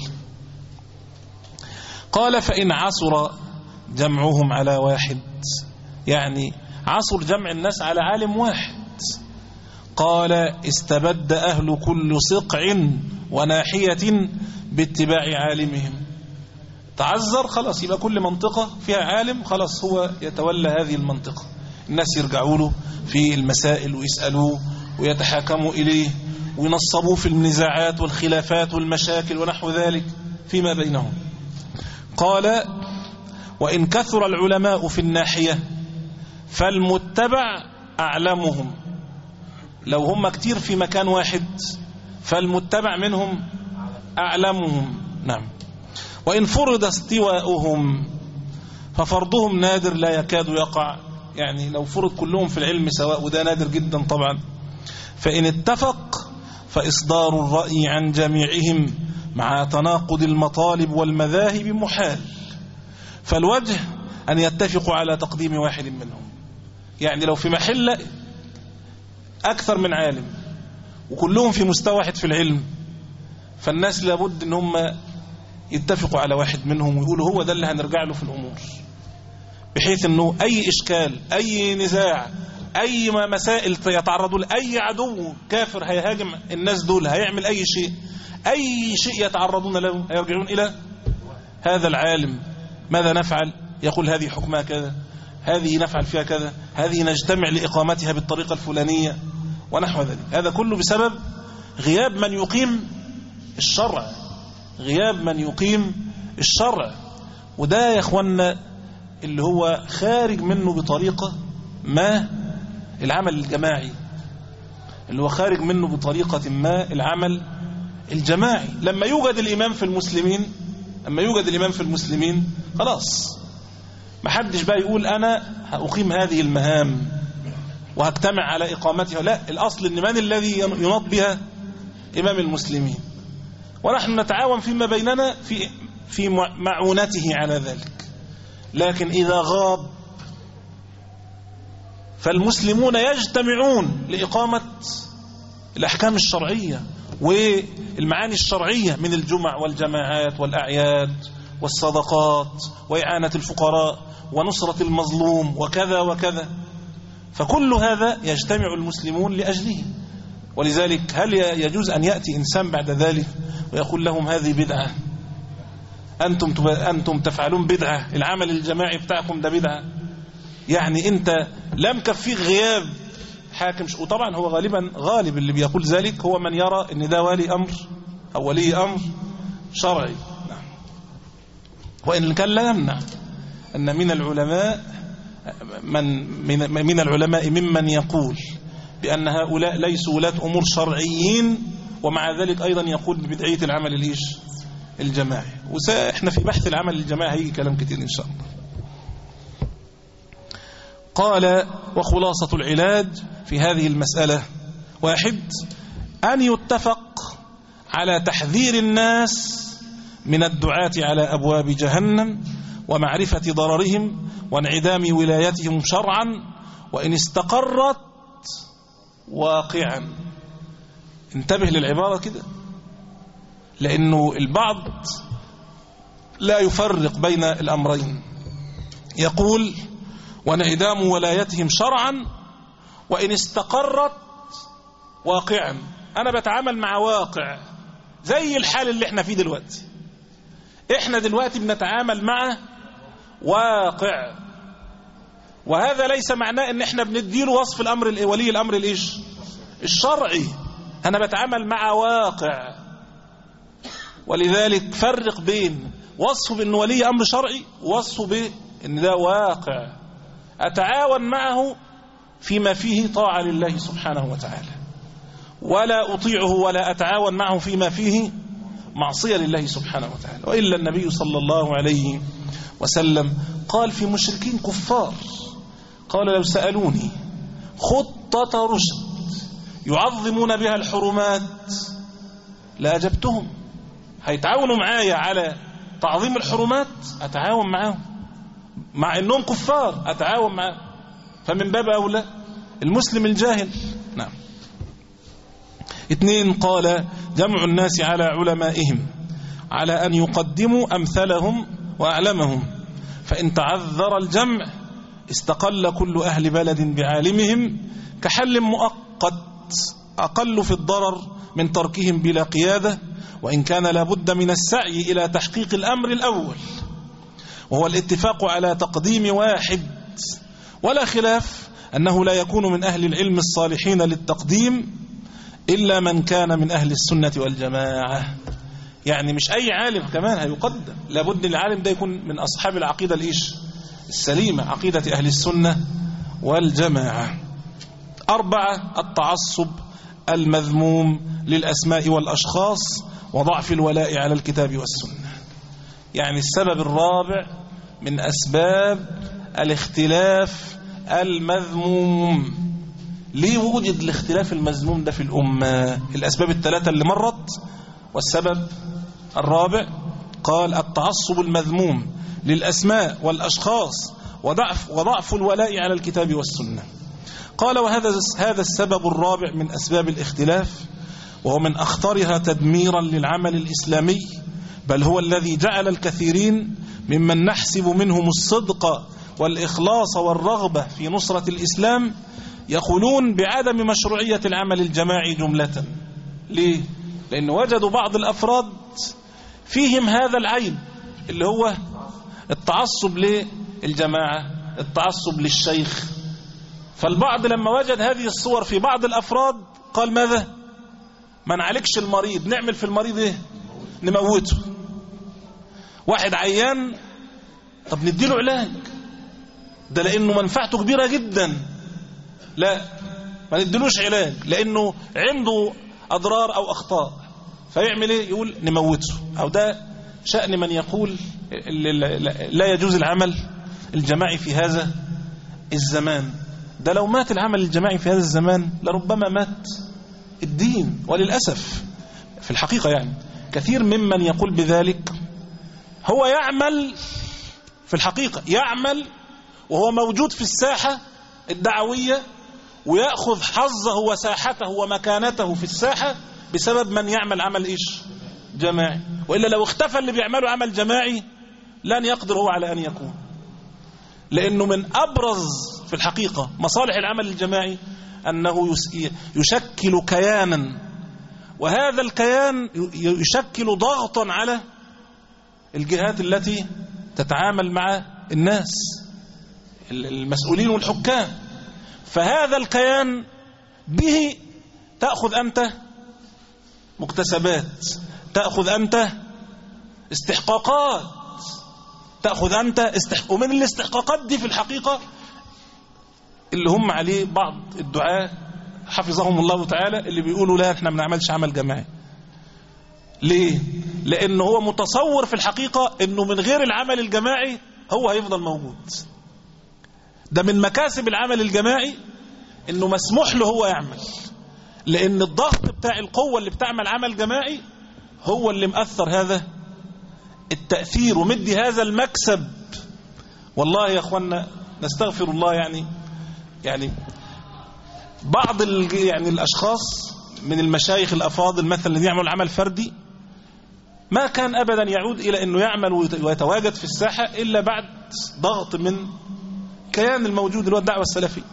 قال فإن عصر جمعهم على واحد، يعني عصر جمع الناس على عالم واحد، قال استبد أهل كل صقع وناحية باتباع عالمهم. تعذر خلاص، يبقى كل منطقة فيها عالم خلاص هو يتولى هذه المنطقة، الناس يرجعوا له في المسائل ويسألوه ويتحاكموا إليه وينصبوه في النزاعات والخلافات والمشاكل ونحو ذلك فيما بينهم. قال وإن كثر العلماء في الناحية فالمتبع أعلمهم، لو هم كتير في مكان واحد فالمتبع منهم أعلمهم. نعم. وإن فرض استواؤهم ففرضهم نادر لا يكاد يقع، يعني لو فرض كلهم في العلم سواء وده نادر جدا طبعا. فإن اتفق فإصدار الرأي عن جميعهم مع تناقض المطالب والمذاهب محال، فالوجه أن يتفقوا على تقديم واحد منهم. يعني لو في محلة أكثر من عالم وكلهم في مستوى واحد في العلم، فالناس لابد أن هم يتفقوا على واحد منهم ويقولوا هو ده اللي هنرجع له في الأمور، بحيث أنه أي إشكال أي نزاع أي مسائل يتعرضوا لها، أي عدو كافر هيهاجم الناس دول، هيعمل أي شيء، أي شيء يتعرضون له هيرجعون إلى هذا العالم. ماذا نفعل؟ يقول هذه حكمها كذا، هذه نفعل فيها كذا، هذه نجتمع لإقامتها بالطريقة الفلانية ونحو ذلك. هذا كله بسبب غياب من يقيم الشرع، غياب من يقيم الشرع. وده يا اخوانا اللي هو خارج منه بطريقة ما العمل الجماعي، اللي هو خارج منه بطريقة ما العمل الجماعي. لما يوجد الإمام في المسلمين لما يوجد الإمام في المسلمين خلاص ما حدش بقى يقول أنا هأقيم هذه المهام وهجتمع على إقامتها، لا، الأصل إن من الذي يناط بها؟ إمام المسلمين، ونحن نتعاون فيما بيننا في في معونته على ذلك. لكن إذا غاب فالمسلمون يجتمعون لإقامة الأحكام الشرعية والمعاني الشرعية من الجمع والجماعات والأعياد والصدقات وإعانة الفقراء ونصرة المظلوم وكذا وكذا. فكل هذا يجتمع المسلمون لأجله. ولذلك هل يجوز أن يأتي إنسان بعد ذلك ويقول لهم هذه بدعة، أنتم أنتم تفعلون بدعة، العمل الجماعي بتاعكم ده بدعة؟ يعني أنت لم كفيك غياب حاكم. وطبعا هو غالبا غالب اللي بيقول ذلك هو من يرى أن ده ولي أمر أو ولي أمر شرعي، وإن كان لا يمنع أن من العلماء من من, من العلماء ممن يقول بأن هؤلاء ليسوا ولاة أمور شرعيين، ومع ذلك أيضا يقول ببدعية العمل الإيش الجماعي. وإحنا في بحث العمل الجماعي هيجي كلام كتير إن شاء الله. قال وخلاصة العلاج في هذه المسألة: واحد، أن يتفق على تحذير الناس من الدعاة على أبواب جهنم ومعرفة ضررهم وانعدام ولايتهم شرعا وإن استقرت واقعا. انتبه للعبارة كده، لأنه البعض لا يفرق بين الأمرين. يقول وانعدام ولايتهم شرعا وإن استقرت واقعا. أنا بتعامل مع واقع زي الحال اللي احنا فيه دلوقتي. احنا دلوقتي بنتعامل مع واقع، وهذا ليس معناه ان احنا بنديله وصف الامر ولي الامر الايش الشرعي. انا بتعامل مع واقع، ولذلك فرق بين وصفه بانه ولي امر شرعي ووصفه بان ده واقع اتعاون معه فيما فيه طاعة لله سبحانه وتعالى، ولا اطيعه ولا اتعاون معه فيما فيه معصية لله سبحانه وتعالى. وإلا النبي صلى الله عليه وسلم قال في مشركين كفار، قال لو سألوني خطة رشد يعظمون بها الحرمات لأجبتهم. هيتعاونوا معايا على تعظيم الحرمات أتعاون معهم، مع أنهم كفار أتعاون معهم. فمن باب أولى المسلم الجاهل. نعم. اثنين، قال جمع الناس على علمائهم على أن يقدموا أمثلهم وأعلمهم، فإن تعذر الجمع استقل كل أهل بلد بعالمهم كحل مؤقت أقل في الضرر من تركهم بلا قيادة، وإن كان لابد من السعي إلى تحقيق الأمر الأول وهو الاتفاق على تقديم واحد، ولا خلاف أنه لا يكون من أهل العلم الصالحين للتقديم إلا من كان من أهل السنة والجماعة. يعني مش أي عالم كمان هيقدم، لابد العالم ده يكون من أصحاب العقيدة الإيش السليمة، عقيدة أهل السنة والجماعة. أربعة، التعصب المذموم للأسماء والأشخاص وضعف الولاء على الكتاب والسنة. يعني السبب الرابع من أسباب الاختلاف المذموم. ليه وجد الاختلاف المذموم ده في الأمة؟ الأسباب الثلاثة اللي مرت، والسبب الرابع قال التعصب المذموم للأسماء والأشخاص وضعف, وضعف الولاء على الكتاب والسنة. قال وهذا هذا السبب الرابع من أسباب الاختلاف، وهو من أخطرها تدميرا للعمل الإسلامي، بل هو الذي جعل الكثيرين ممن نحسب منهم الصدق والإخلاص والرغبة في نصرة الإسلام يقولون بعدم مشروعية العمل الجماعي جملة. ليه؟ لأن وجدوا بعض الأفراد فيهم هذا العيب اللي هو التعصب للجماعة، التعصب للشيخ. فالبعض لما وجد هذه الصور في بعض الأفراد قال ماذا؟ ما نعالجش المريض، نعمل في المريض ايه؟ نموته. واحد عيان، طب نديله علاج ده لأنه منفعته كبيرة جدا. لا، ما نديلوش علاج لأنه عنده أضرار أو أخطاء، فيعمل ايه؟ يقول نموته. أو ده شأن من يقول لا يجوز العمل الجماعي في هذا الزمان. ده لو مات العمل الجماعي في هذا الزمان لربما مات الدين. وللأسف في الحقيقة يعني كثير ممن يقول بذلك هو يعمل في الحقيقة، يعمل وهو موجود في الساحة الدعوية ويأخذ حظه وساحته ومكانته في الساحة بسبب من يعمل عمل إيش؟ جماعي. وإلا لو اختفى اللي بيعملوا عمل جماعي لن يقدر هو على أن يكون، لأنه من أبرز في الحقيقة مصالح العمل الجماعي أنه يشكل كيانا، وهذا الكيان يشكل ضغطا على الجهات التي تتعامل مع الناس المسؤولين والحكام. فهذا الكيان به تأخذ أنت مكتسبات، تأخذ أنت استحقاقات، تأخذ أنت استحق... ومن الاستحقاقات دي في الحقيقة اللي هم عليه بعض الدعاة حفظهم الله تعالى اللي بيقولوا لا احنا ما بنعملش عمل جماعي. ليه؟ لأنه هو متصور في الحقيقة أنه من غير العمل الجماعي هو هيفضل موجود. ده من مكاسب العمل الجماعي أنه مسموح له هو يعمل، لأن الضغط بتاع القوة اللي بتعمل عمل جماعي هو اللي مأثر هذا التأثير ومدي هذا المكسب. والله يا أخوانا نستغفر الله، يعني يعني بعض يعني الأشخاص من المشايخ الأفاضل مثلا اللي يعملوا عمل فردي ما كان أبدا يعود إلى أنه يعمل ويتواجد في الساحة إلا بعد ضغط من كيان الموجود اللي هو الدعوة السلفية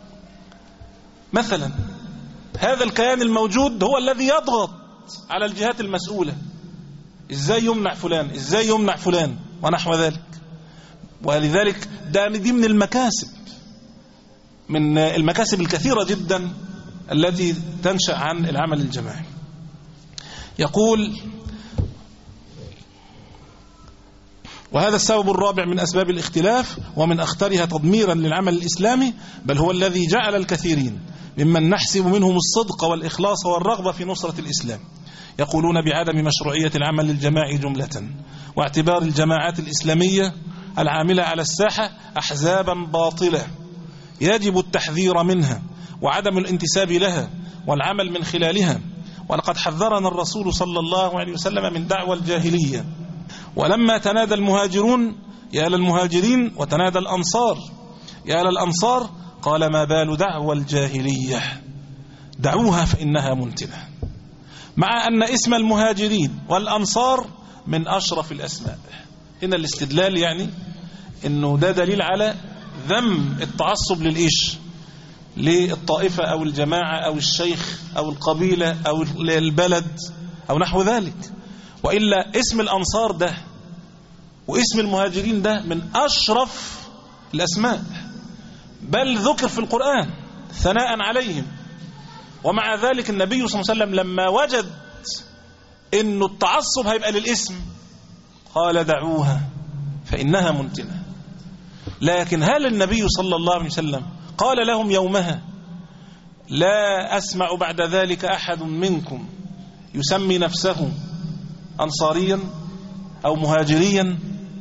مثلا. هذا الكيان الموجود هو الذي يضغط على الجهات المسؤولة، إزاي يمنع فلان، إزاي يمنع فلان ونحو ذلك. ولذلك ده دي من المكاسب، من المكاسب الكثيرة جدا التي تنشأ عن العمل الجماعي. يقول: وهذا السبب الرابع من أسباب الاختلاف ومن أخطرها تضميرا للعمل الإسلامي، بل هو الذي جعل الكثيرين ممن نحسب منهم الصدق والإخلاص والرغبة في نصرة الإسلام يقولون بعدم مشروعية العمل الجماعي جملة، واعتبار الجماعات الإسلامية العاملة على الساحة أحزابا باطلة يجب التحذير منها وعدم الانتساب لها والعمل من خلالها. ولقد حذرنا الرسول صلى الله عليه وسلم من دعوى الجاهلية، ولما تنادى المهاجرون يا للمهاجرين وتنادى الأنصار يا للأنصار قال: ما بال دعوى الجاهلية، دعوها فإنها منتنة. مع أن اسم المهاجرين والأنصار من أشرف الأسماء. هنا الاستدلال يعني أنه ده دليل على ذم التعصب للإيش، للطائفة أو الجماعة أو الشيخ أو القبيلة أو البلد أو نحو ذلك. وإلا اسم الأنصار ده واسم المهاجرين ده من أشرف الأسماء، بل ذكر في القرآن ثناء عليهم. ومع ذلك النبي صلى الله عليه وسلم لما وجد إنه التعصب هيبقى للاسم قال: دعوها فإنها منتنة. لكن هل النبي صلى الله عليه وسلم قال لهم يومها: لا أسمع بعد ذلك أحد منكم يسمي نفسه أنصاريا أو مهاجريا؟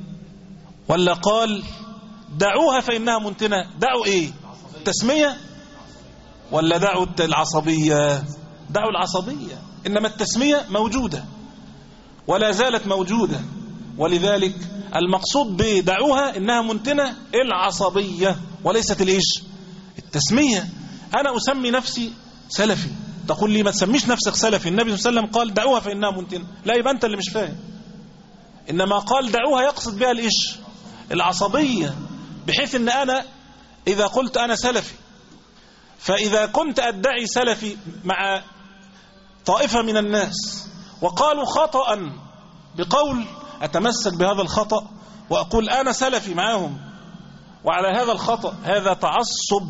ولا قال: دعوها فإنها منتنة؟ دعوا إيه؟ التسمية ولا دعوا العصبية؟ دعوا العصبية. إنما التسمية موجودة ولا زالت موجودة. ولذلك المقصود بدعوها إنها منتنة العصبية وليست الإيش؟ التسمية. أنا أسمي نفسي سلفي، تقول لي ما تسميش نفسك سلفي، النبي صلى الله عليه وسلم قال دعوها فإنها منتنة. لا، يبقى أنت اللي مش فاهم. إنما قال دعوها يقصد بها الإيش؟ العصبية. بحيث أن أنا إذا قلت أنا سلفي، فإذا كنت أدعي سلفي مع طائفة من الناس وقالوا خطأ بقول، أتمسك بهذا الخطأ وأقول أنا سلفي معهم وعلى هذا الخطأ. هذا تعصب،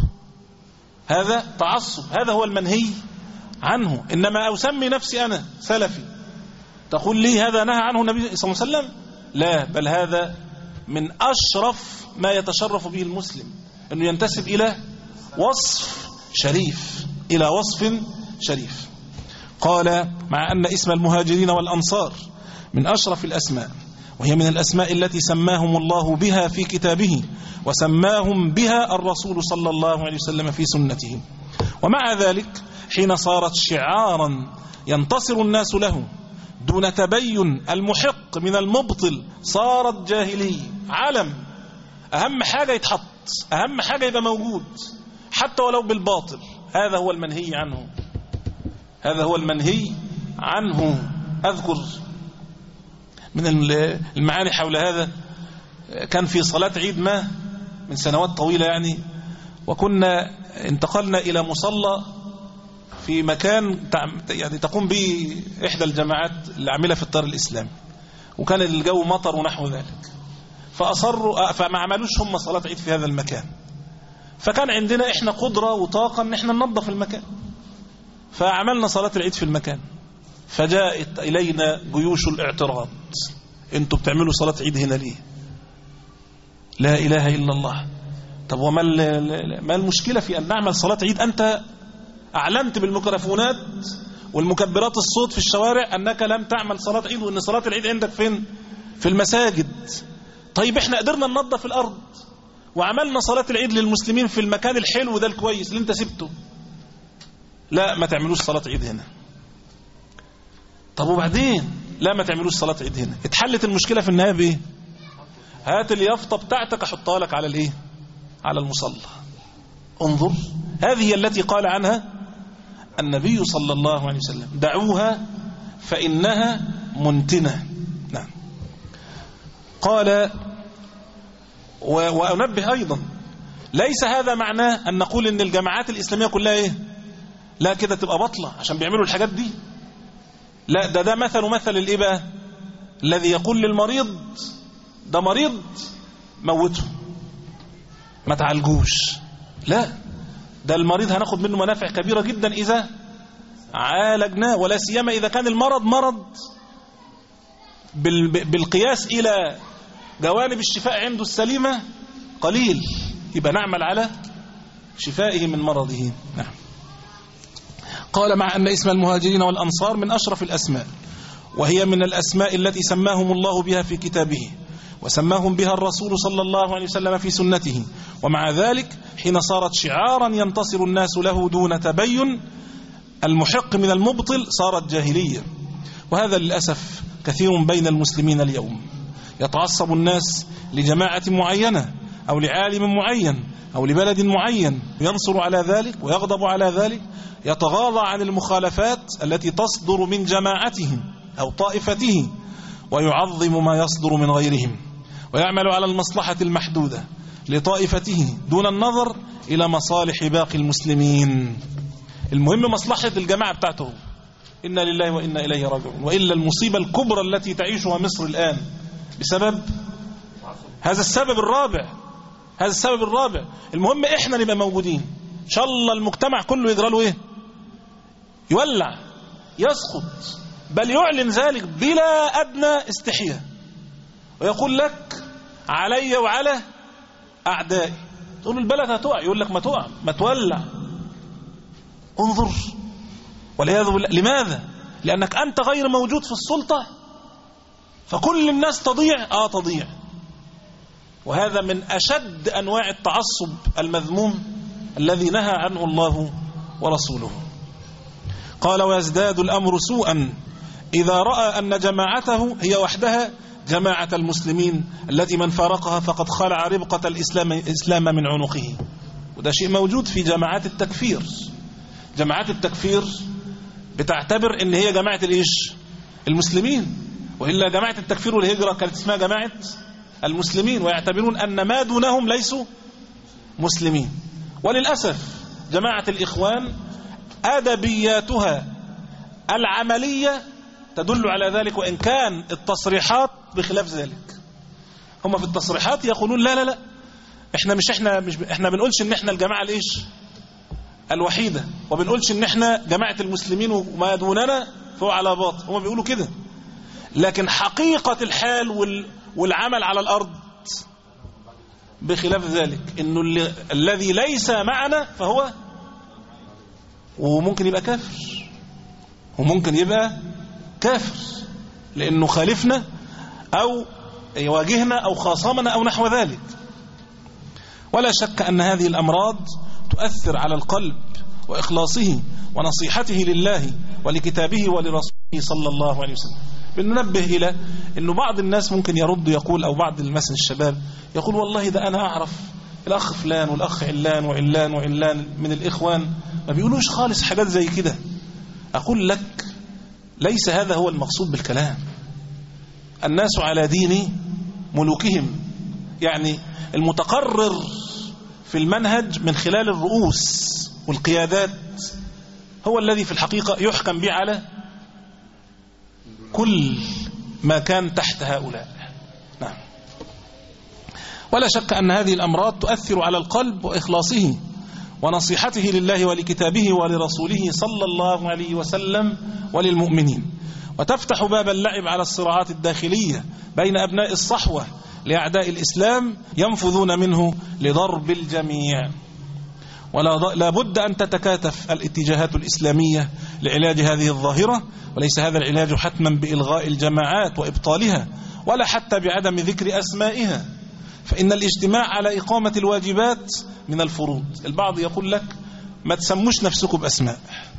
هذا تعصب، هذا هو المنهي عنه. إنما أسمي نفسي أنا سلفي تقول لي هذا نهى عنه النبي صلى الله عليه وسلم؟ لا، بل هذا من أشرف ما يتشرف به المسلم، أنه ينتسب إلى وصف شريف، إلى وصف شريف. قال مع أن اسم المهاجرين والأنصار من أشرف الأسماء، وهي من الأسماء التي سماهم الله بها في كتابه وسماهم بها الرسول صلى الله عليه وسلم في سنته. ومع ذلك حين صارت شعارا ينتصر الناس له دون تبين المحق من المبطل صارت جاهلية. علم أهم حاجة يتحط، أهم حاجة يبقى موجود حتى ولو بالباطل. هذا هو المنهي عنه، هذا هو المنهي عنه. أذكر من المعاني حول هذا، كان في صلاة عيد ما من سنوات طويلة يعني، وكنا انتقلنا إلى مصلى في مكان يعني تقوم به إحدى الجماعات اللي عاملة في الطار الإسلامي، وكان الجو مطر ونحو ذلك، فأصروا فما عملوش هم صلاة عيد في هذا المكان. فكان عندنا إحنا قدرة وطاقة إن إحنا ننظف المكان، فعملنا صلاة العيد في المكان. فجاءت إلينا جيوش الاعتراض، انتوا بتعملوا صلاة عيد هنا ليه؟ لا إله إلا الله. طب وما ما المشكلة في أن نعمل صلاة عيد؟ أنت أعلنت بالميكروفونات والمكبرات الصوت في الشوارع أنك لم تعمل صلاة عيد، وأن صلاة العيد عندك فين؟ في المساجد. طيب احنا قدرنا ننظف الأرض وعملنا صلاة العيد للمسلمين في المكان الحلو ده الكويس اللي انت سبته. لا، ما تعملوش صلاة عيد هنا. طب وبعدين؟ لا، ما تعملوش صلاة عيد هنا. اتحلت المشكلة في النهاية بايه؟ هات اليافطة بتاعتك احطها لك على الايه؟ على المصلى. انظر، هذه التي قال عنها النبي صلى الله عليه وسلم دعوها فإنها منتنة. نعم. قال وأنبه أيضا، ليس هذا معناه أن نقول أن الجماعات الإسلامية كلها إيه؟ لا، كده تبقى بطلة عشان بيعملوا الحاجات دي. لا، ده ده مثل مثل الإيه بقى؟ الذي يقول للمريض ده مريض موته ما تعالجوش. لا، ده المريض هناخد منه منافع كبيرة جدا إذا عالجناه، ولا سيما إذا كان المرض مرض بالقياس إلى جوانب الشفاء عنده السليمة قليل، يبقى نعمل على شفائه من مرضه. نعم. قال مع أن اسم المهاجرين والأنصار من أشرف الأسماء، وهي من الأسماء التي سماهم الله بها في كتابه وسماهم بها الرسول صلى الله عليه وسلم في سنته. ومع ذلك حين صارت شعارا ينتصر الناس له دون تبين المحق من المبطل صارت جاهلية. وهذا للأسف كثير بين المسلمين اليوم. يتعصب الناس لجماعة معينة أو لعالم معين أو لبلد معين، ينصر على ذلك ويغضب على ذلك، يتغاضى عن المخالفات التي تصدر من جماعته أو طائفته، ويعظم ما يصدر من غيرهم، ويعمل على المصلحة المحدودة لطائفته دون النظر إلى مصالح باقي المسلمين. المهم مصلحة الجماعة بتاعته. إنا لله وإنا إليه راجعون. وإلا المصيبة الكبرى التي تعيشها مصر الآن بسبب هذا السبب الرابع، هذا السبب الرابع. المهم إحنا نبقى موجودين إن شاء الله، المجتمع كله يجرى له إيه؟ يولع، يسقط، بل يعلن ذلك بلا أدنى استحياء، ويقول لك علي وعلى أعدائي. تقول البلد هتقع، يقول لك ما تقع، ما تولع. انظر، والعياذ بالله. لماذا؟ لأنك أنت غير موجود في السلطة فكل الناس تضيع. آه تضيع. وهذا من أشد أنواع التعصب المذموم الذي نهى عنه الله ورسوله. قال ويزداد الأمر سوءا إذا رأى أن جماعته هي وحدها جماعة المسلمين التي من فارقها فقد خلع ربقة الإسلام إسلام من عنقه. وده شيء موجود في جماعات التكفير. جماعات التكفير بتعتبر ان هي جماعة الايش؟ المسلمين. وإلا جماعة التكفير والهجرة كانت اسمها جماعة المسلمين ويعتبرون أن ما دونهم ليسوا مسلمين. وللأسف جماعة الإخوان أدبياتها العملية تدل على ذلك، وإن كان التصريحات بخلاف ذلك. هم في التصريحات يقولون لا لا لا احنا مش احنا مش احنا بنقولش ان احنا الجماعة الايش الوحيدة، وبنقولش ان احنا جماعة المسلمين وما دوننا فهو على باطل. هم بيقولوا كده، لكن حقيقة الحال والعمل على الأرض بخلاف ذلك. إنه الذي ليس معنا فهو وممكن يبقى كافر، وممكن يبقى كافر لأنه خالفنا أو يواجهنا أو خاصمنا أو نحو ذلك. ولا شك أن هذه الأمراض تؤثر على القلب وإخلاصه ونصيحته لله ولكتابه ولرسوله صلى الله عليه وسلم. بننبه إلى أنه بعض الناس ممكن يرد يقول، أو بعض مثلا الشباب يقول والله ده أنا أعرف الأخ فلان والأخ علان وعلان وعلان من الإخوان ما بيقولوش خالص حاجات زي كده. أقول لك ليس هذا هو المقصود بالكلام. الناس على دين ملوكهم، يعني المتقرر في المنهج من خلال الرؤوس والقيادات هو الذي في الحقيقة يحكم به على كل ما كان تحت هؤلاء. نعم. ولا شك أن هذه الأمراض تؤثر على القلب وإخلاصه ونصيحته لله ولكتابه ولرسوله صلى الله عليه وسلم وللمؤمنين، وتفتح باب اللعب على الصراعات الداخلية بين أبناء الصحوة لأعداء الإسلام ينفذون منه لضرب الجميع. ولا بد أن تتكاتف الاتجاهات الإسلامية لعلاج هذه الظاهرة، وليس هذا العلاج حتما بإلغاء الجماعات وإبطالها، ولا حتى بعدم ذكر أسمائها، فإن الاجتماع على إقامة الواجبات من الفروض. البعض يقول لك ما تسموش نفسكم بأسماء،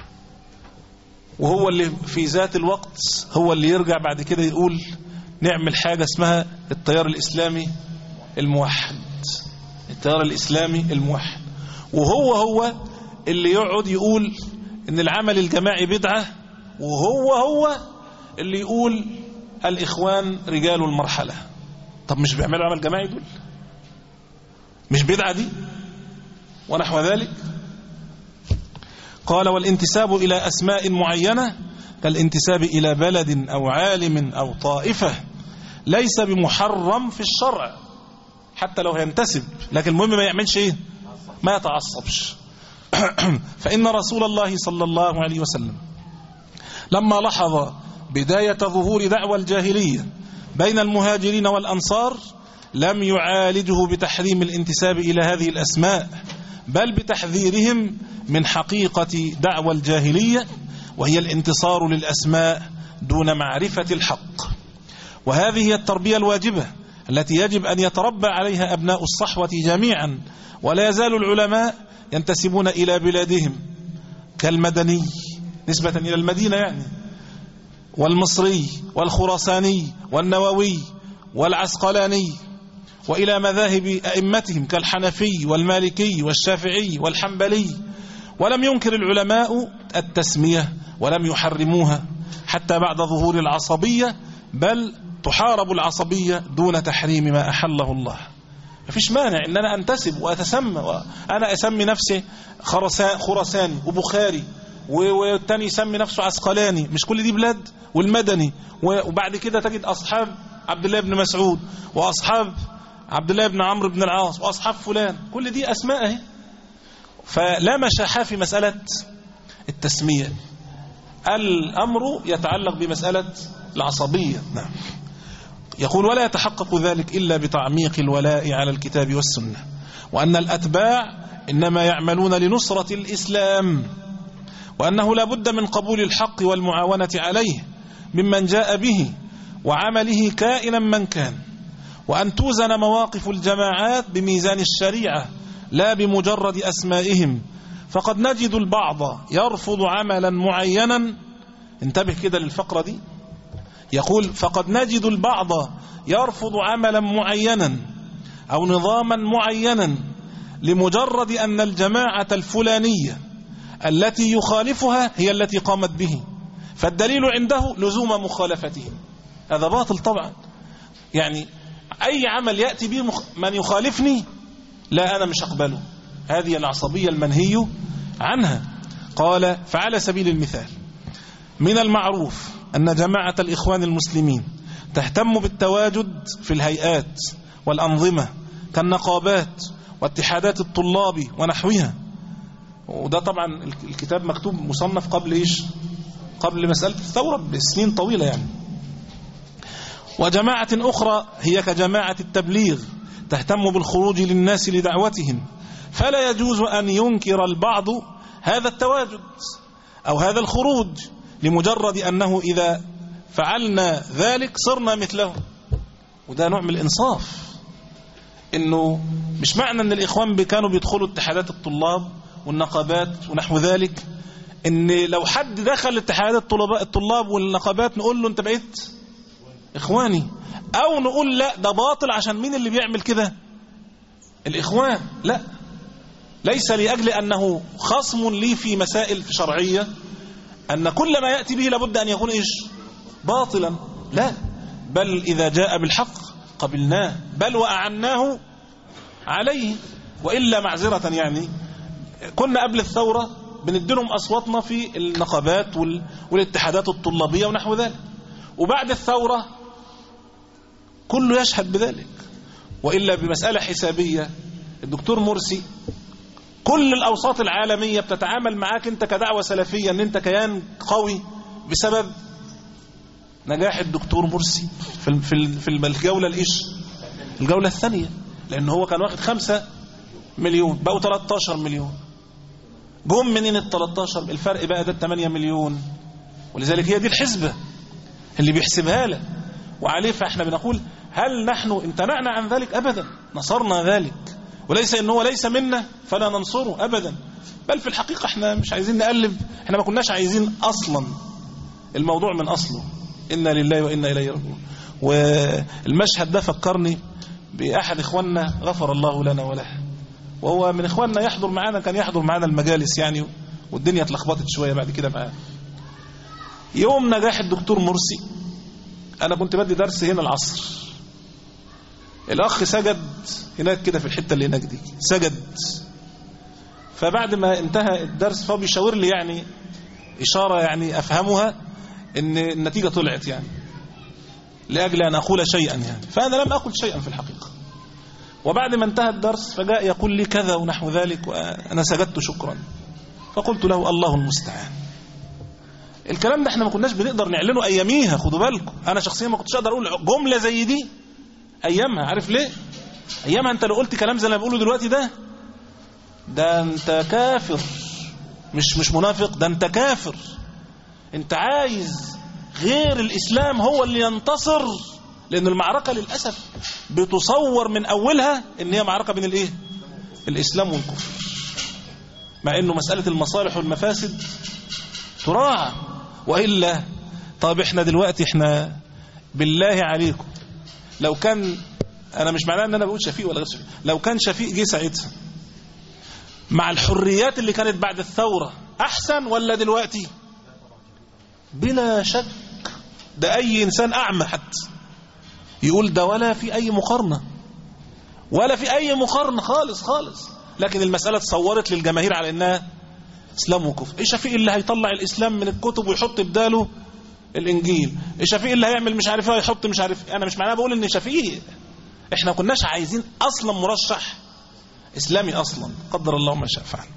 وهو اللي في ذات الوقت هو اللي يرجع بعد كده يقول نعمل حاجة اسمها التيار الإسلامي الموحد. التيار الإسلامي الموحد، وهو هو اللي يقعد يقول ان العمل الجماعي بدعة، وهو هو اللي يقول الإخوان رجال المرحلة. طب مش بيعملوا عمل جماعي دول؟ مش بدعة دي ونحو ذلك؟ قال والانتساب إلى أسماء معينة كالانتساب إلى بلد أو عالم أو طائفة ليس بمحرم في الشرع حتى لو ينتسب، لكن المهم ما يعملش إيه؟ ما يتعصبش. فإن رسول الله صلى الله عليه وسلم لما لاحظ بداية ظهور دعوى الجاهلية بين المهاجرين والأنصار لم يعالجه بتحريم الانتساب إلى هذه الأسماء، بل بتحذيرهم من حقيقة دعوى الجاهلية، وهي الانتصار للأسماء دون معرفة الحق. وهذه هي التربية الواجبة التي يجب أن يتربى عليها أبناء الصحوة جميعا. ولا يزال العلماء ينتسبون إلى بلادهم كالمدني نسبة إلى المدينة يعني، والمصري والخراساني والنووي والعسقلاني، وإلى مذاهب أئمتهم كالحنفي والمالكي والشافعي والحنبلي. ولم ينكر العلماء التسمية ولم يحرموها حتى بعد ظهور العصبية، بل تحارب العصبية دون تحريم ما أحله الله. مفيش مانع ان انا انتسب واتسمى، وانا اسمي نفسي خراساني وبخاري والتاني يسمي نفسه عسقلاني، مش كل دي بلاد؟ والمدني، وبعد كده تجد اصحاب عبد الله بن مسعود واصحاب عبد الله بن عمرو بن العاص واصحاب فلان، كل دي اسماء اهي. فلا مشاحة في مسألة التسمية، الامر يتعلق بمسألة العصبية. نعم. يقول ولا يتحقق ذلك إلا بتعميق الولاء على الكتاب والسنة، وأن الأتباع إنما يعملون لنصرة الإسلام، وأنه لا بد من قبول الحق والمعاونة عليه ممن جاء به وعمله كائنا من كان، وأن توزن مواقف الجماعات بميزان الشريعة لا بمجرد أسمائهم. فقد نجد البعض يرفض عملا معينا، انتبه كده للفقرة دي، يقول فقد نجد البعض يرفض عملا معينا أو نظاما معينا لمجرد أن الجماعة الفلانية التي يخالفها هي التي قامت به، فالدليل عنده لزوم مخالفتهم. هذا باطل طبعا. يعني أي عمل يأتي به من يخالفني لا أنا مش أقبله. هذه العصبية المنهي عنها. قال فعلى سبيل المثال من المعروف أن جماعة الإخوان المسلمين تهتم بالتواجد في الهيئات والأنظمة كالنقابات واتحادات الطلاب ونحوها. وده طبعا الكتاب مكتوب مصنف قبل إيش؟ قبل مسألة الثورة بسنين طويلة يعني. وجماعة أخرى هي كجماعة التبليغ تهتم بالخروج للناس لدعوتهم، فلا يجوز أن ينكر البعض هذا التواجد أو هذا الخروج لمجرد أنه إذا فعلنا ذلك صرنا مثله. وده نوع من الإنصاف، إنه مش معنى أن الإخوان كانوا بيدخلوا اتحادات الطلاب والنقابات ونحو ذلك إن لو حد دخل اتحادات الطلاب والنقابات نقول له أنت بقيت إخواني، أو نقول لا ده باطل عشان مين اللي بيعمل كده؟ الإخوان. لا، ليس لأجل أنه خصم لي في مسائل شرعية أن كل ما يأتي به لابد أن يكون إيش؟ باطلا. لا، بل إذا جاء بالحق قبلناه بل وأعناه عليه. وإلا معذرة يعني كنا قبل الثورة بندلهم أصواتنا في النقابات والاتحادات الطلابية ونحو ذلك، وبعد الثورة كله يشهد بذلك. وإلا بمسألة حسابية الدكتور مرسي كل الأوساط العالمية بتتعامل معاك أنت كدعوة سلفية أن أنت كيان قوي بسبب نجاح الدكتور مرسي في في الجولة الإيش؟ الجولة الثانية، لأنه هو كان واخد خمسة مليون بقوا ثلاثة عشر مليون. جم منين ال ثلاثة عشر؟ الفرق بقى ده ثمانية مليون. ولذلك هي دي الحسبة اللي بيحسبها لك وعليه. فاحنا بنقول هل نحن امتنعنا عن ذلك؟ أبدا، نصرنا ذلك. وليس إن هو ليس منا فلا ننصره أبدا، بل في الحقيقة احنا مش عايزين نقلب، احنا ما كناش عايزين أصلا الموضوع من أصله. إنا لله وإنا إليه راجعون. والمشهد ده فكرني بأحد إخواننا غفر الله لنا وله، وهو من إخواننا يحضر معنا، كان يحضر معنا المجالس يعني، والدنيا اتلخبطت شوية بعد كده معاه. يوم نجاح الدكتور مرسي أنا كنت بدي درس هنا العصر، الأخ سجد هناك كده في الحتة اللي هناك دي، سجد. فبعد ما انتهى الدرس فهو بيشاور لي يعني إشارة يعني أفهمها إن النتيجة طلعت يعني، لأجل أن أقول شيئا يعني، فأنا لم أقل شيئا في الحقيقة. وبعد ما انتهى الدرس فجاء يقول لي كذا ونحو ذلك، وأنا سجدت شكرا. فقلت له الله المستعان. الكلام ده احنا ما كناش بنقدر نعلنه أياميها، خدوا بالكم. أنا شخصيا ما كنتش أقدر أقول جملة زي دي أيامها. عارف ليه؟ أيامها أنت لو قلت كلام زي اللي بقوله دلوقتي ده ده أنت كافر، مش مش منافق، ده أنت كافر. أنت عايز غير الإسلام هو اللي ينتصر، لأن المعركة للأسف بتصور من أولها إن هي معركة بين الإيه؟ الإسلام والكفر، مع إنه مسألة المصالح والمفاسد تراعى. وإلا طيب إحنا دلوقتي إحنا بالله عليكم لو كان، أنا مش معناه أن أنا بقول شفيق ولا غير شفيق، لو كان شفيق جه ساعتها مع الحريات اللي كانت بعد الثورة أحسن ولا دلوقتي؟ بلا شك. ده أي إنسان أعمى حتى يقول ده، ولا في أي مقارنة، ولا في أي مقارنة خالص خالص. لكن المسألة تصورت للجماهير على إنها إسلام وكفر. إيه شفيق اللي هيطلع الإسلام من الكتب ويحط بداله الإنجيل؟ إيه شفيق اللي هيعمل مش عارف ايه يحط مش عارف. أنا مش معناه بقول إن شفيق، إحنا كناش عايزين أصلا مرشح إسلامي أصلا، قدر الله ما شاء فعل.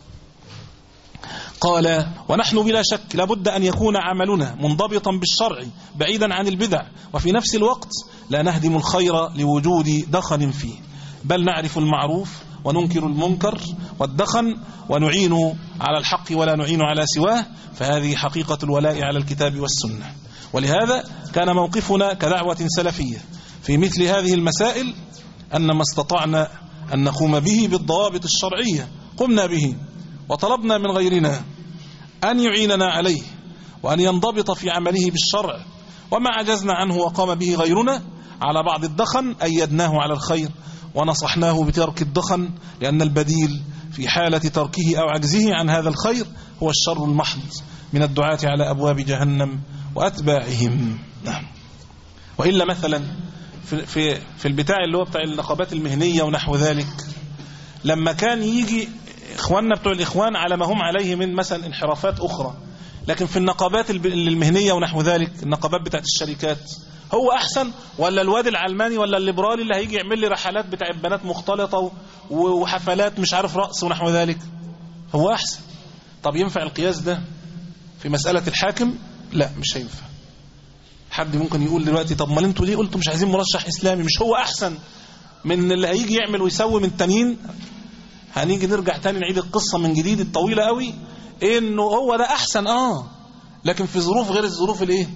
قال ونحن بلا شك لابد أن يكون عملنا منضبطا بالشرع بعيدا عن البدع، وفي نفس الوقت لا نهدم الخير لوجود دخن فيه، بل نعرف المعروف وننكر المنكر والدخن ونعين على الحق ولا نعين على سواه، فهذه حقيقة الولاء على الكتاب والسنة. ولهذا كان موقفنا كدعوة سلفية في مثل هذه المسائل أن ما استطعنا أن نقوم به بالضوابط الشرعية قمنا به، وطلبنا من غيرنا أن يعيننا عليه وأن ينضبط في عمله بالشرع، وما عجزنا عنه وقام به غيرنا على بعض الدخن أيدناه على الخير ونصحناه بترك الدخن، لأن البديل في حالة تركه أو عجزه عن هذا الخير هو الشر المحض من الدعاة على أبواب جهنم وأتباعهم. نعم. وإلا مثلا في, في, في البتاع اللي هو بتاع النقابات المهنية ونحو ذلك، لما كان يجي إخواننا بتوع الإخوان على ما هم عليه من مثلا انحرافات أخرى، لكن في النقابات المهنية ونحو ذلك، النقابات بتاعت الشركات، هو أحسن ولا الواد العلماني ولا الليبرالي اللي هيجي يعمل لي رحلات بتاع بنات مختلطة وحفلات مش عارف رأس ونحو ذلك؟ هو أحسن. طب ينفع القياس ده في مسألة الحاكم؟ لا، مش هينفع. حد ممكن يقول دلوقتي طب ما انتوا ليه قلتوا مش عايزين مرشح إسلامي؟ مش هو أحسن من اللي هيجي يعمل ويسوي من التانيين؟ هنيجي نرجع تاني نعيد القصة من جديد الطويلة قوي، انه هو ده احسن اه لكن في ظروف غير الظروف الايه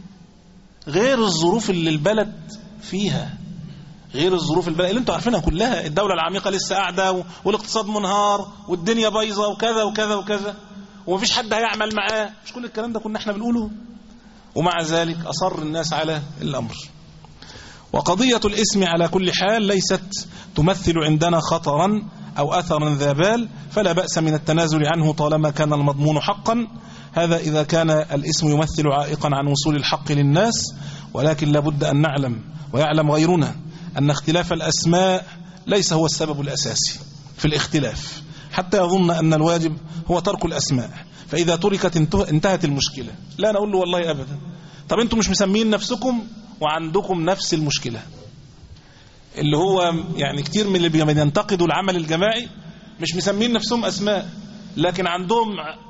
غير الظروف اللي البلد فيها، غير الظروف البلد اللي انتوا عارفينها كلها. الدولة العميقة لسه قاعدة والاقتصاد منهار والدنيا بايظة وكذا وكذا وكذا ومفيش حد هيعمل معاه. مش كل الكلام ده كنا احنا بنقوله؟ ومع ذلك أصر الناس على الأمر. وقضية الاسم على كل حال ليست تمثل عندنا خطرا أو أثرا ذا بال، فلا بأس من التنازل عنه طالما كان المضمون حقا. هذا إذا كان الاسم يمثل عائقا عن وصول الحق للناس. ولكن لابد أن نعلم ويعلم غيرنا أن اختلاف الأسماء ليس هو السبب الأساسي في الاختلاف، حتى يظن أن الواجب هو ترك الأسماء، فإذا تركت انتهت المشكلة. لا نقول له والله أبدا، طب أنتم مش مسمين نفسكم وعندكم نفس المشكلة، اللي هو يعني كتير من اللي بينتقدوا العمل الجماعي مش مسمين نفسهم أسماء، لكن عندهم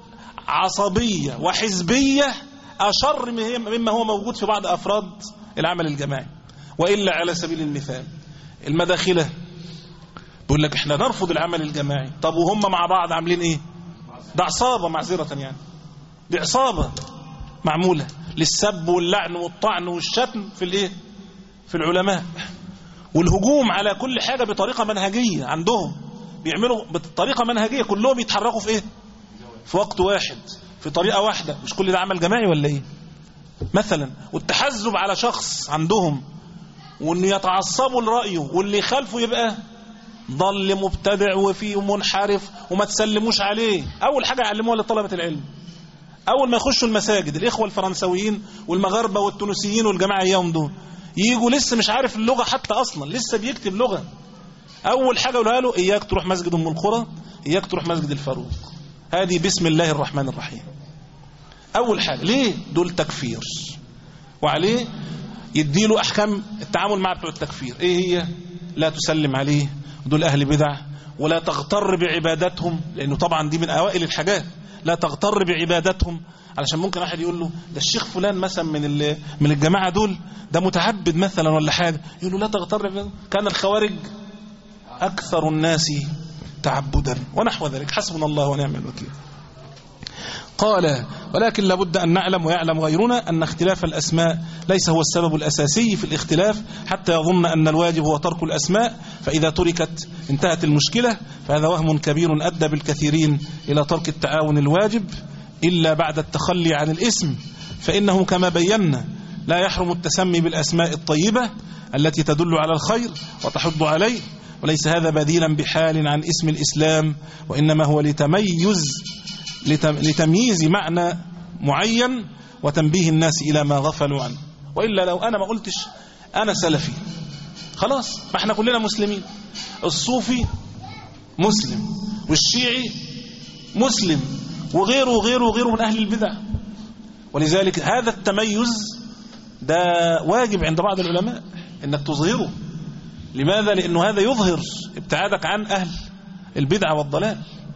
عصبية وحزبية أشر مما هو موجود في بعض أفراد العمل الجماعي. وإلا على سبيل المثال المداخلة بيقول لك احنا نرفض العمل الجماعي، طب وهم مع بعض عاملين ايه؟ ده عصابة، معذرة يعني، دي عصابة معمولة للسب واللعن والطعن والشتم في الايه؟ في العلماء، والهجوم على كل حاجة بطريقة منهجية. عندهم بيعملوا بطريقة منهجية، كلهم يتحركوا في ايه؟ في وقت واحد، في طريقة واحدة. مش كل ده عمل جماعي ولا ايه مثلا؟ والتحزب على شخص عندهم، وانه يتعصبوا لرأيه، واللي يخالفه يبقى ضل مبتدع وفيه منحرف وما تسلموش عليه. اول حاجة يعلموها لطلبة العلم اول ما يخشوا المساجد، الاخوة الفرنسويين والمغاربة والتونسيين والجماعة ايام دول يجوا لسه مش عارف اللغة حتى اصلا، لسه بيكتب لغة. اول حاجة يقولها له اياك تروح مسجد ام القرى، اياك تروح مسجد الفاروق، هذه بسم الله الرحمن الرحيم. اول حاجة ليه؟ دول تكفير، وعليه يديله احكام التعامل مع بتوع التكفير. ايه هي؟ لا تسلم عليه، دول اهل بدع، ولا تغتر بعبادتهم، لانه طبعا دي من اوائل الحاجات، لا تغتر بعبادتهم. علشان ممكن واحد يقول له ده الشيخ فلان مثلا من من الجماعه دول ده متعبد مثلا ولا حاجه، يقول له لا تغتر، كان الخوارج اكثر الناس تعبدا ونحو ذلك، حسبنا الله ونعم الوكيل. قال ولكن لابد أن نعلم ويعلم غيرنا أن اختلاف الأسماء ليس هو السبب الأساسي في الاختلاف، حتى يظن أن الواجب هو ترك الأسماء، فإذا تركت انتهت المشكلة. فهذا وهم كبير أدى بالكثيرين إلى ترك التعاون الواجب إلا بعد التخلي عن الاسم، فإنه كما بينا لا يحرم التسمي بالأسماء الطيبة التي تدل على الخير وتحض عليه، وليس هذا بديلا بحال عن اسم الإسلام، وإنما هو لتميز لتمييز معنى معين وتنبيه الناس إلى ما غفلوا عنه. وإلا لو أنا ما قلتش أنا سلفي خلاص، ما احنا كلنا مسلمين، الصوفي مسلم والشيعي مسلم وغيره وغيره وغيره من أهل البدع. ولذلك هذا التميز ده واجب عند بعض العلماء انك تظهره. لماذا؟ لأنه هذا يظهر ابتعادك عن أهل البدع والضلال.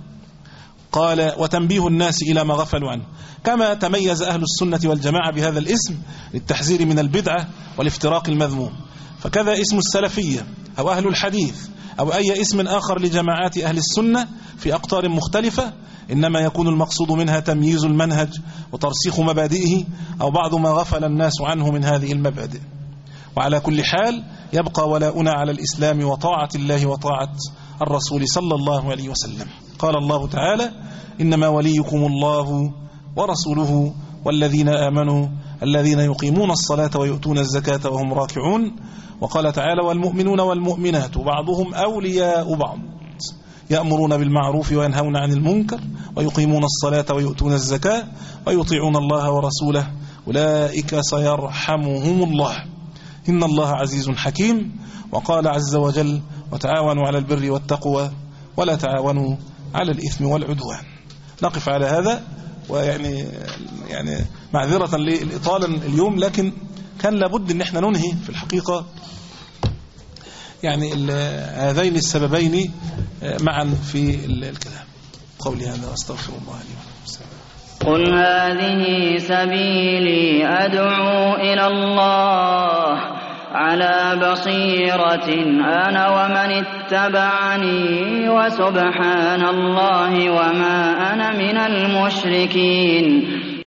قال وتنبيه الناس إلى ما غفلوا عنه، كما تميز أهل السنة والجماعة بهذا الاسم للتحذير من البدعة والافتراق المذموم، فكذا اسم السلفية أو أهل الحديث أو أي اسم آخر لجماعات أهل السنة في أقطار مختلفة، إنما يكون المقصود منها تمييز المنهج وترسيخ مبادئه أو بعض ما غفل الناس عنه من هذه المبادئ. وعلى كل حال يبقى ولاؤنا على الإسلام وطاعة الله وطاعة الرسول صلى الله عليه وسلم. قال الله تعالى إنما وليكم الله ورسوله والذين آمنوا الذين يقيمون الصلاة ويؤتون الزكاة وهم راكعون. وقال تعالى والمؤمنون والمؤمنات بعضهم أولياء بعض يأمرون بالمعروف وينهون عن المنكر ويقيمون الصلاة ويؤتون الزكاة ويطيعون الله ورسوله أولئك سيرحمهم الله. إن الله عزيز حكيم. وقال عز وجل وتعاونوا على البر والتقوى ولا تعاونوا على الإثم والعدوان. نقف على هذا، ويعني يعني معذرة للإطالة اليوم، لكن كان لابد أن احنا ننهي في الحقيقة يعني هذين السببين معا في الكلام. قولي هذا واستغفر الله لي ولكم. قل هذه سبيلي أدعو إلى الله على بصيرة أنا ومن اتبعني وسبحان الله وما أنا من المشركين.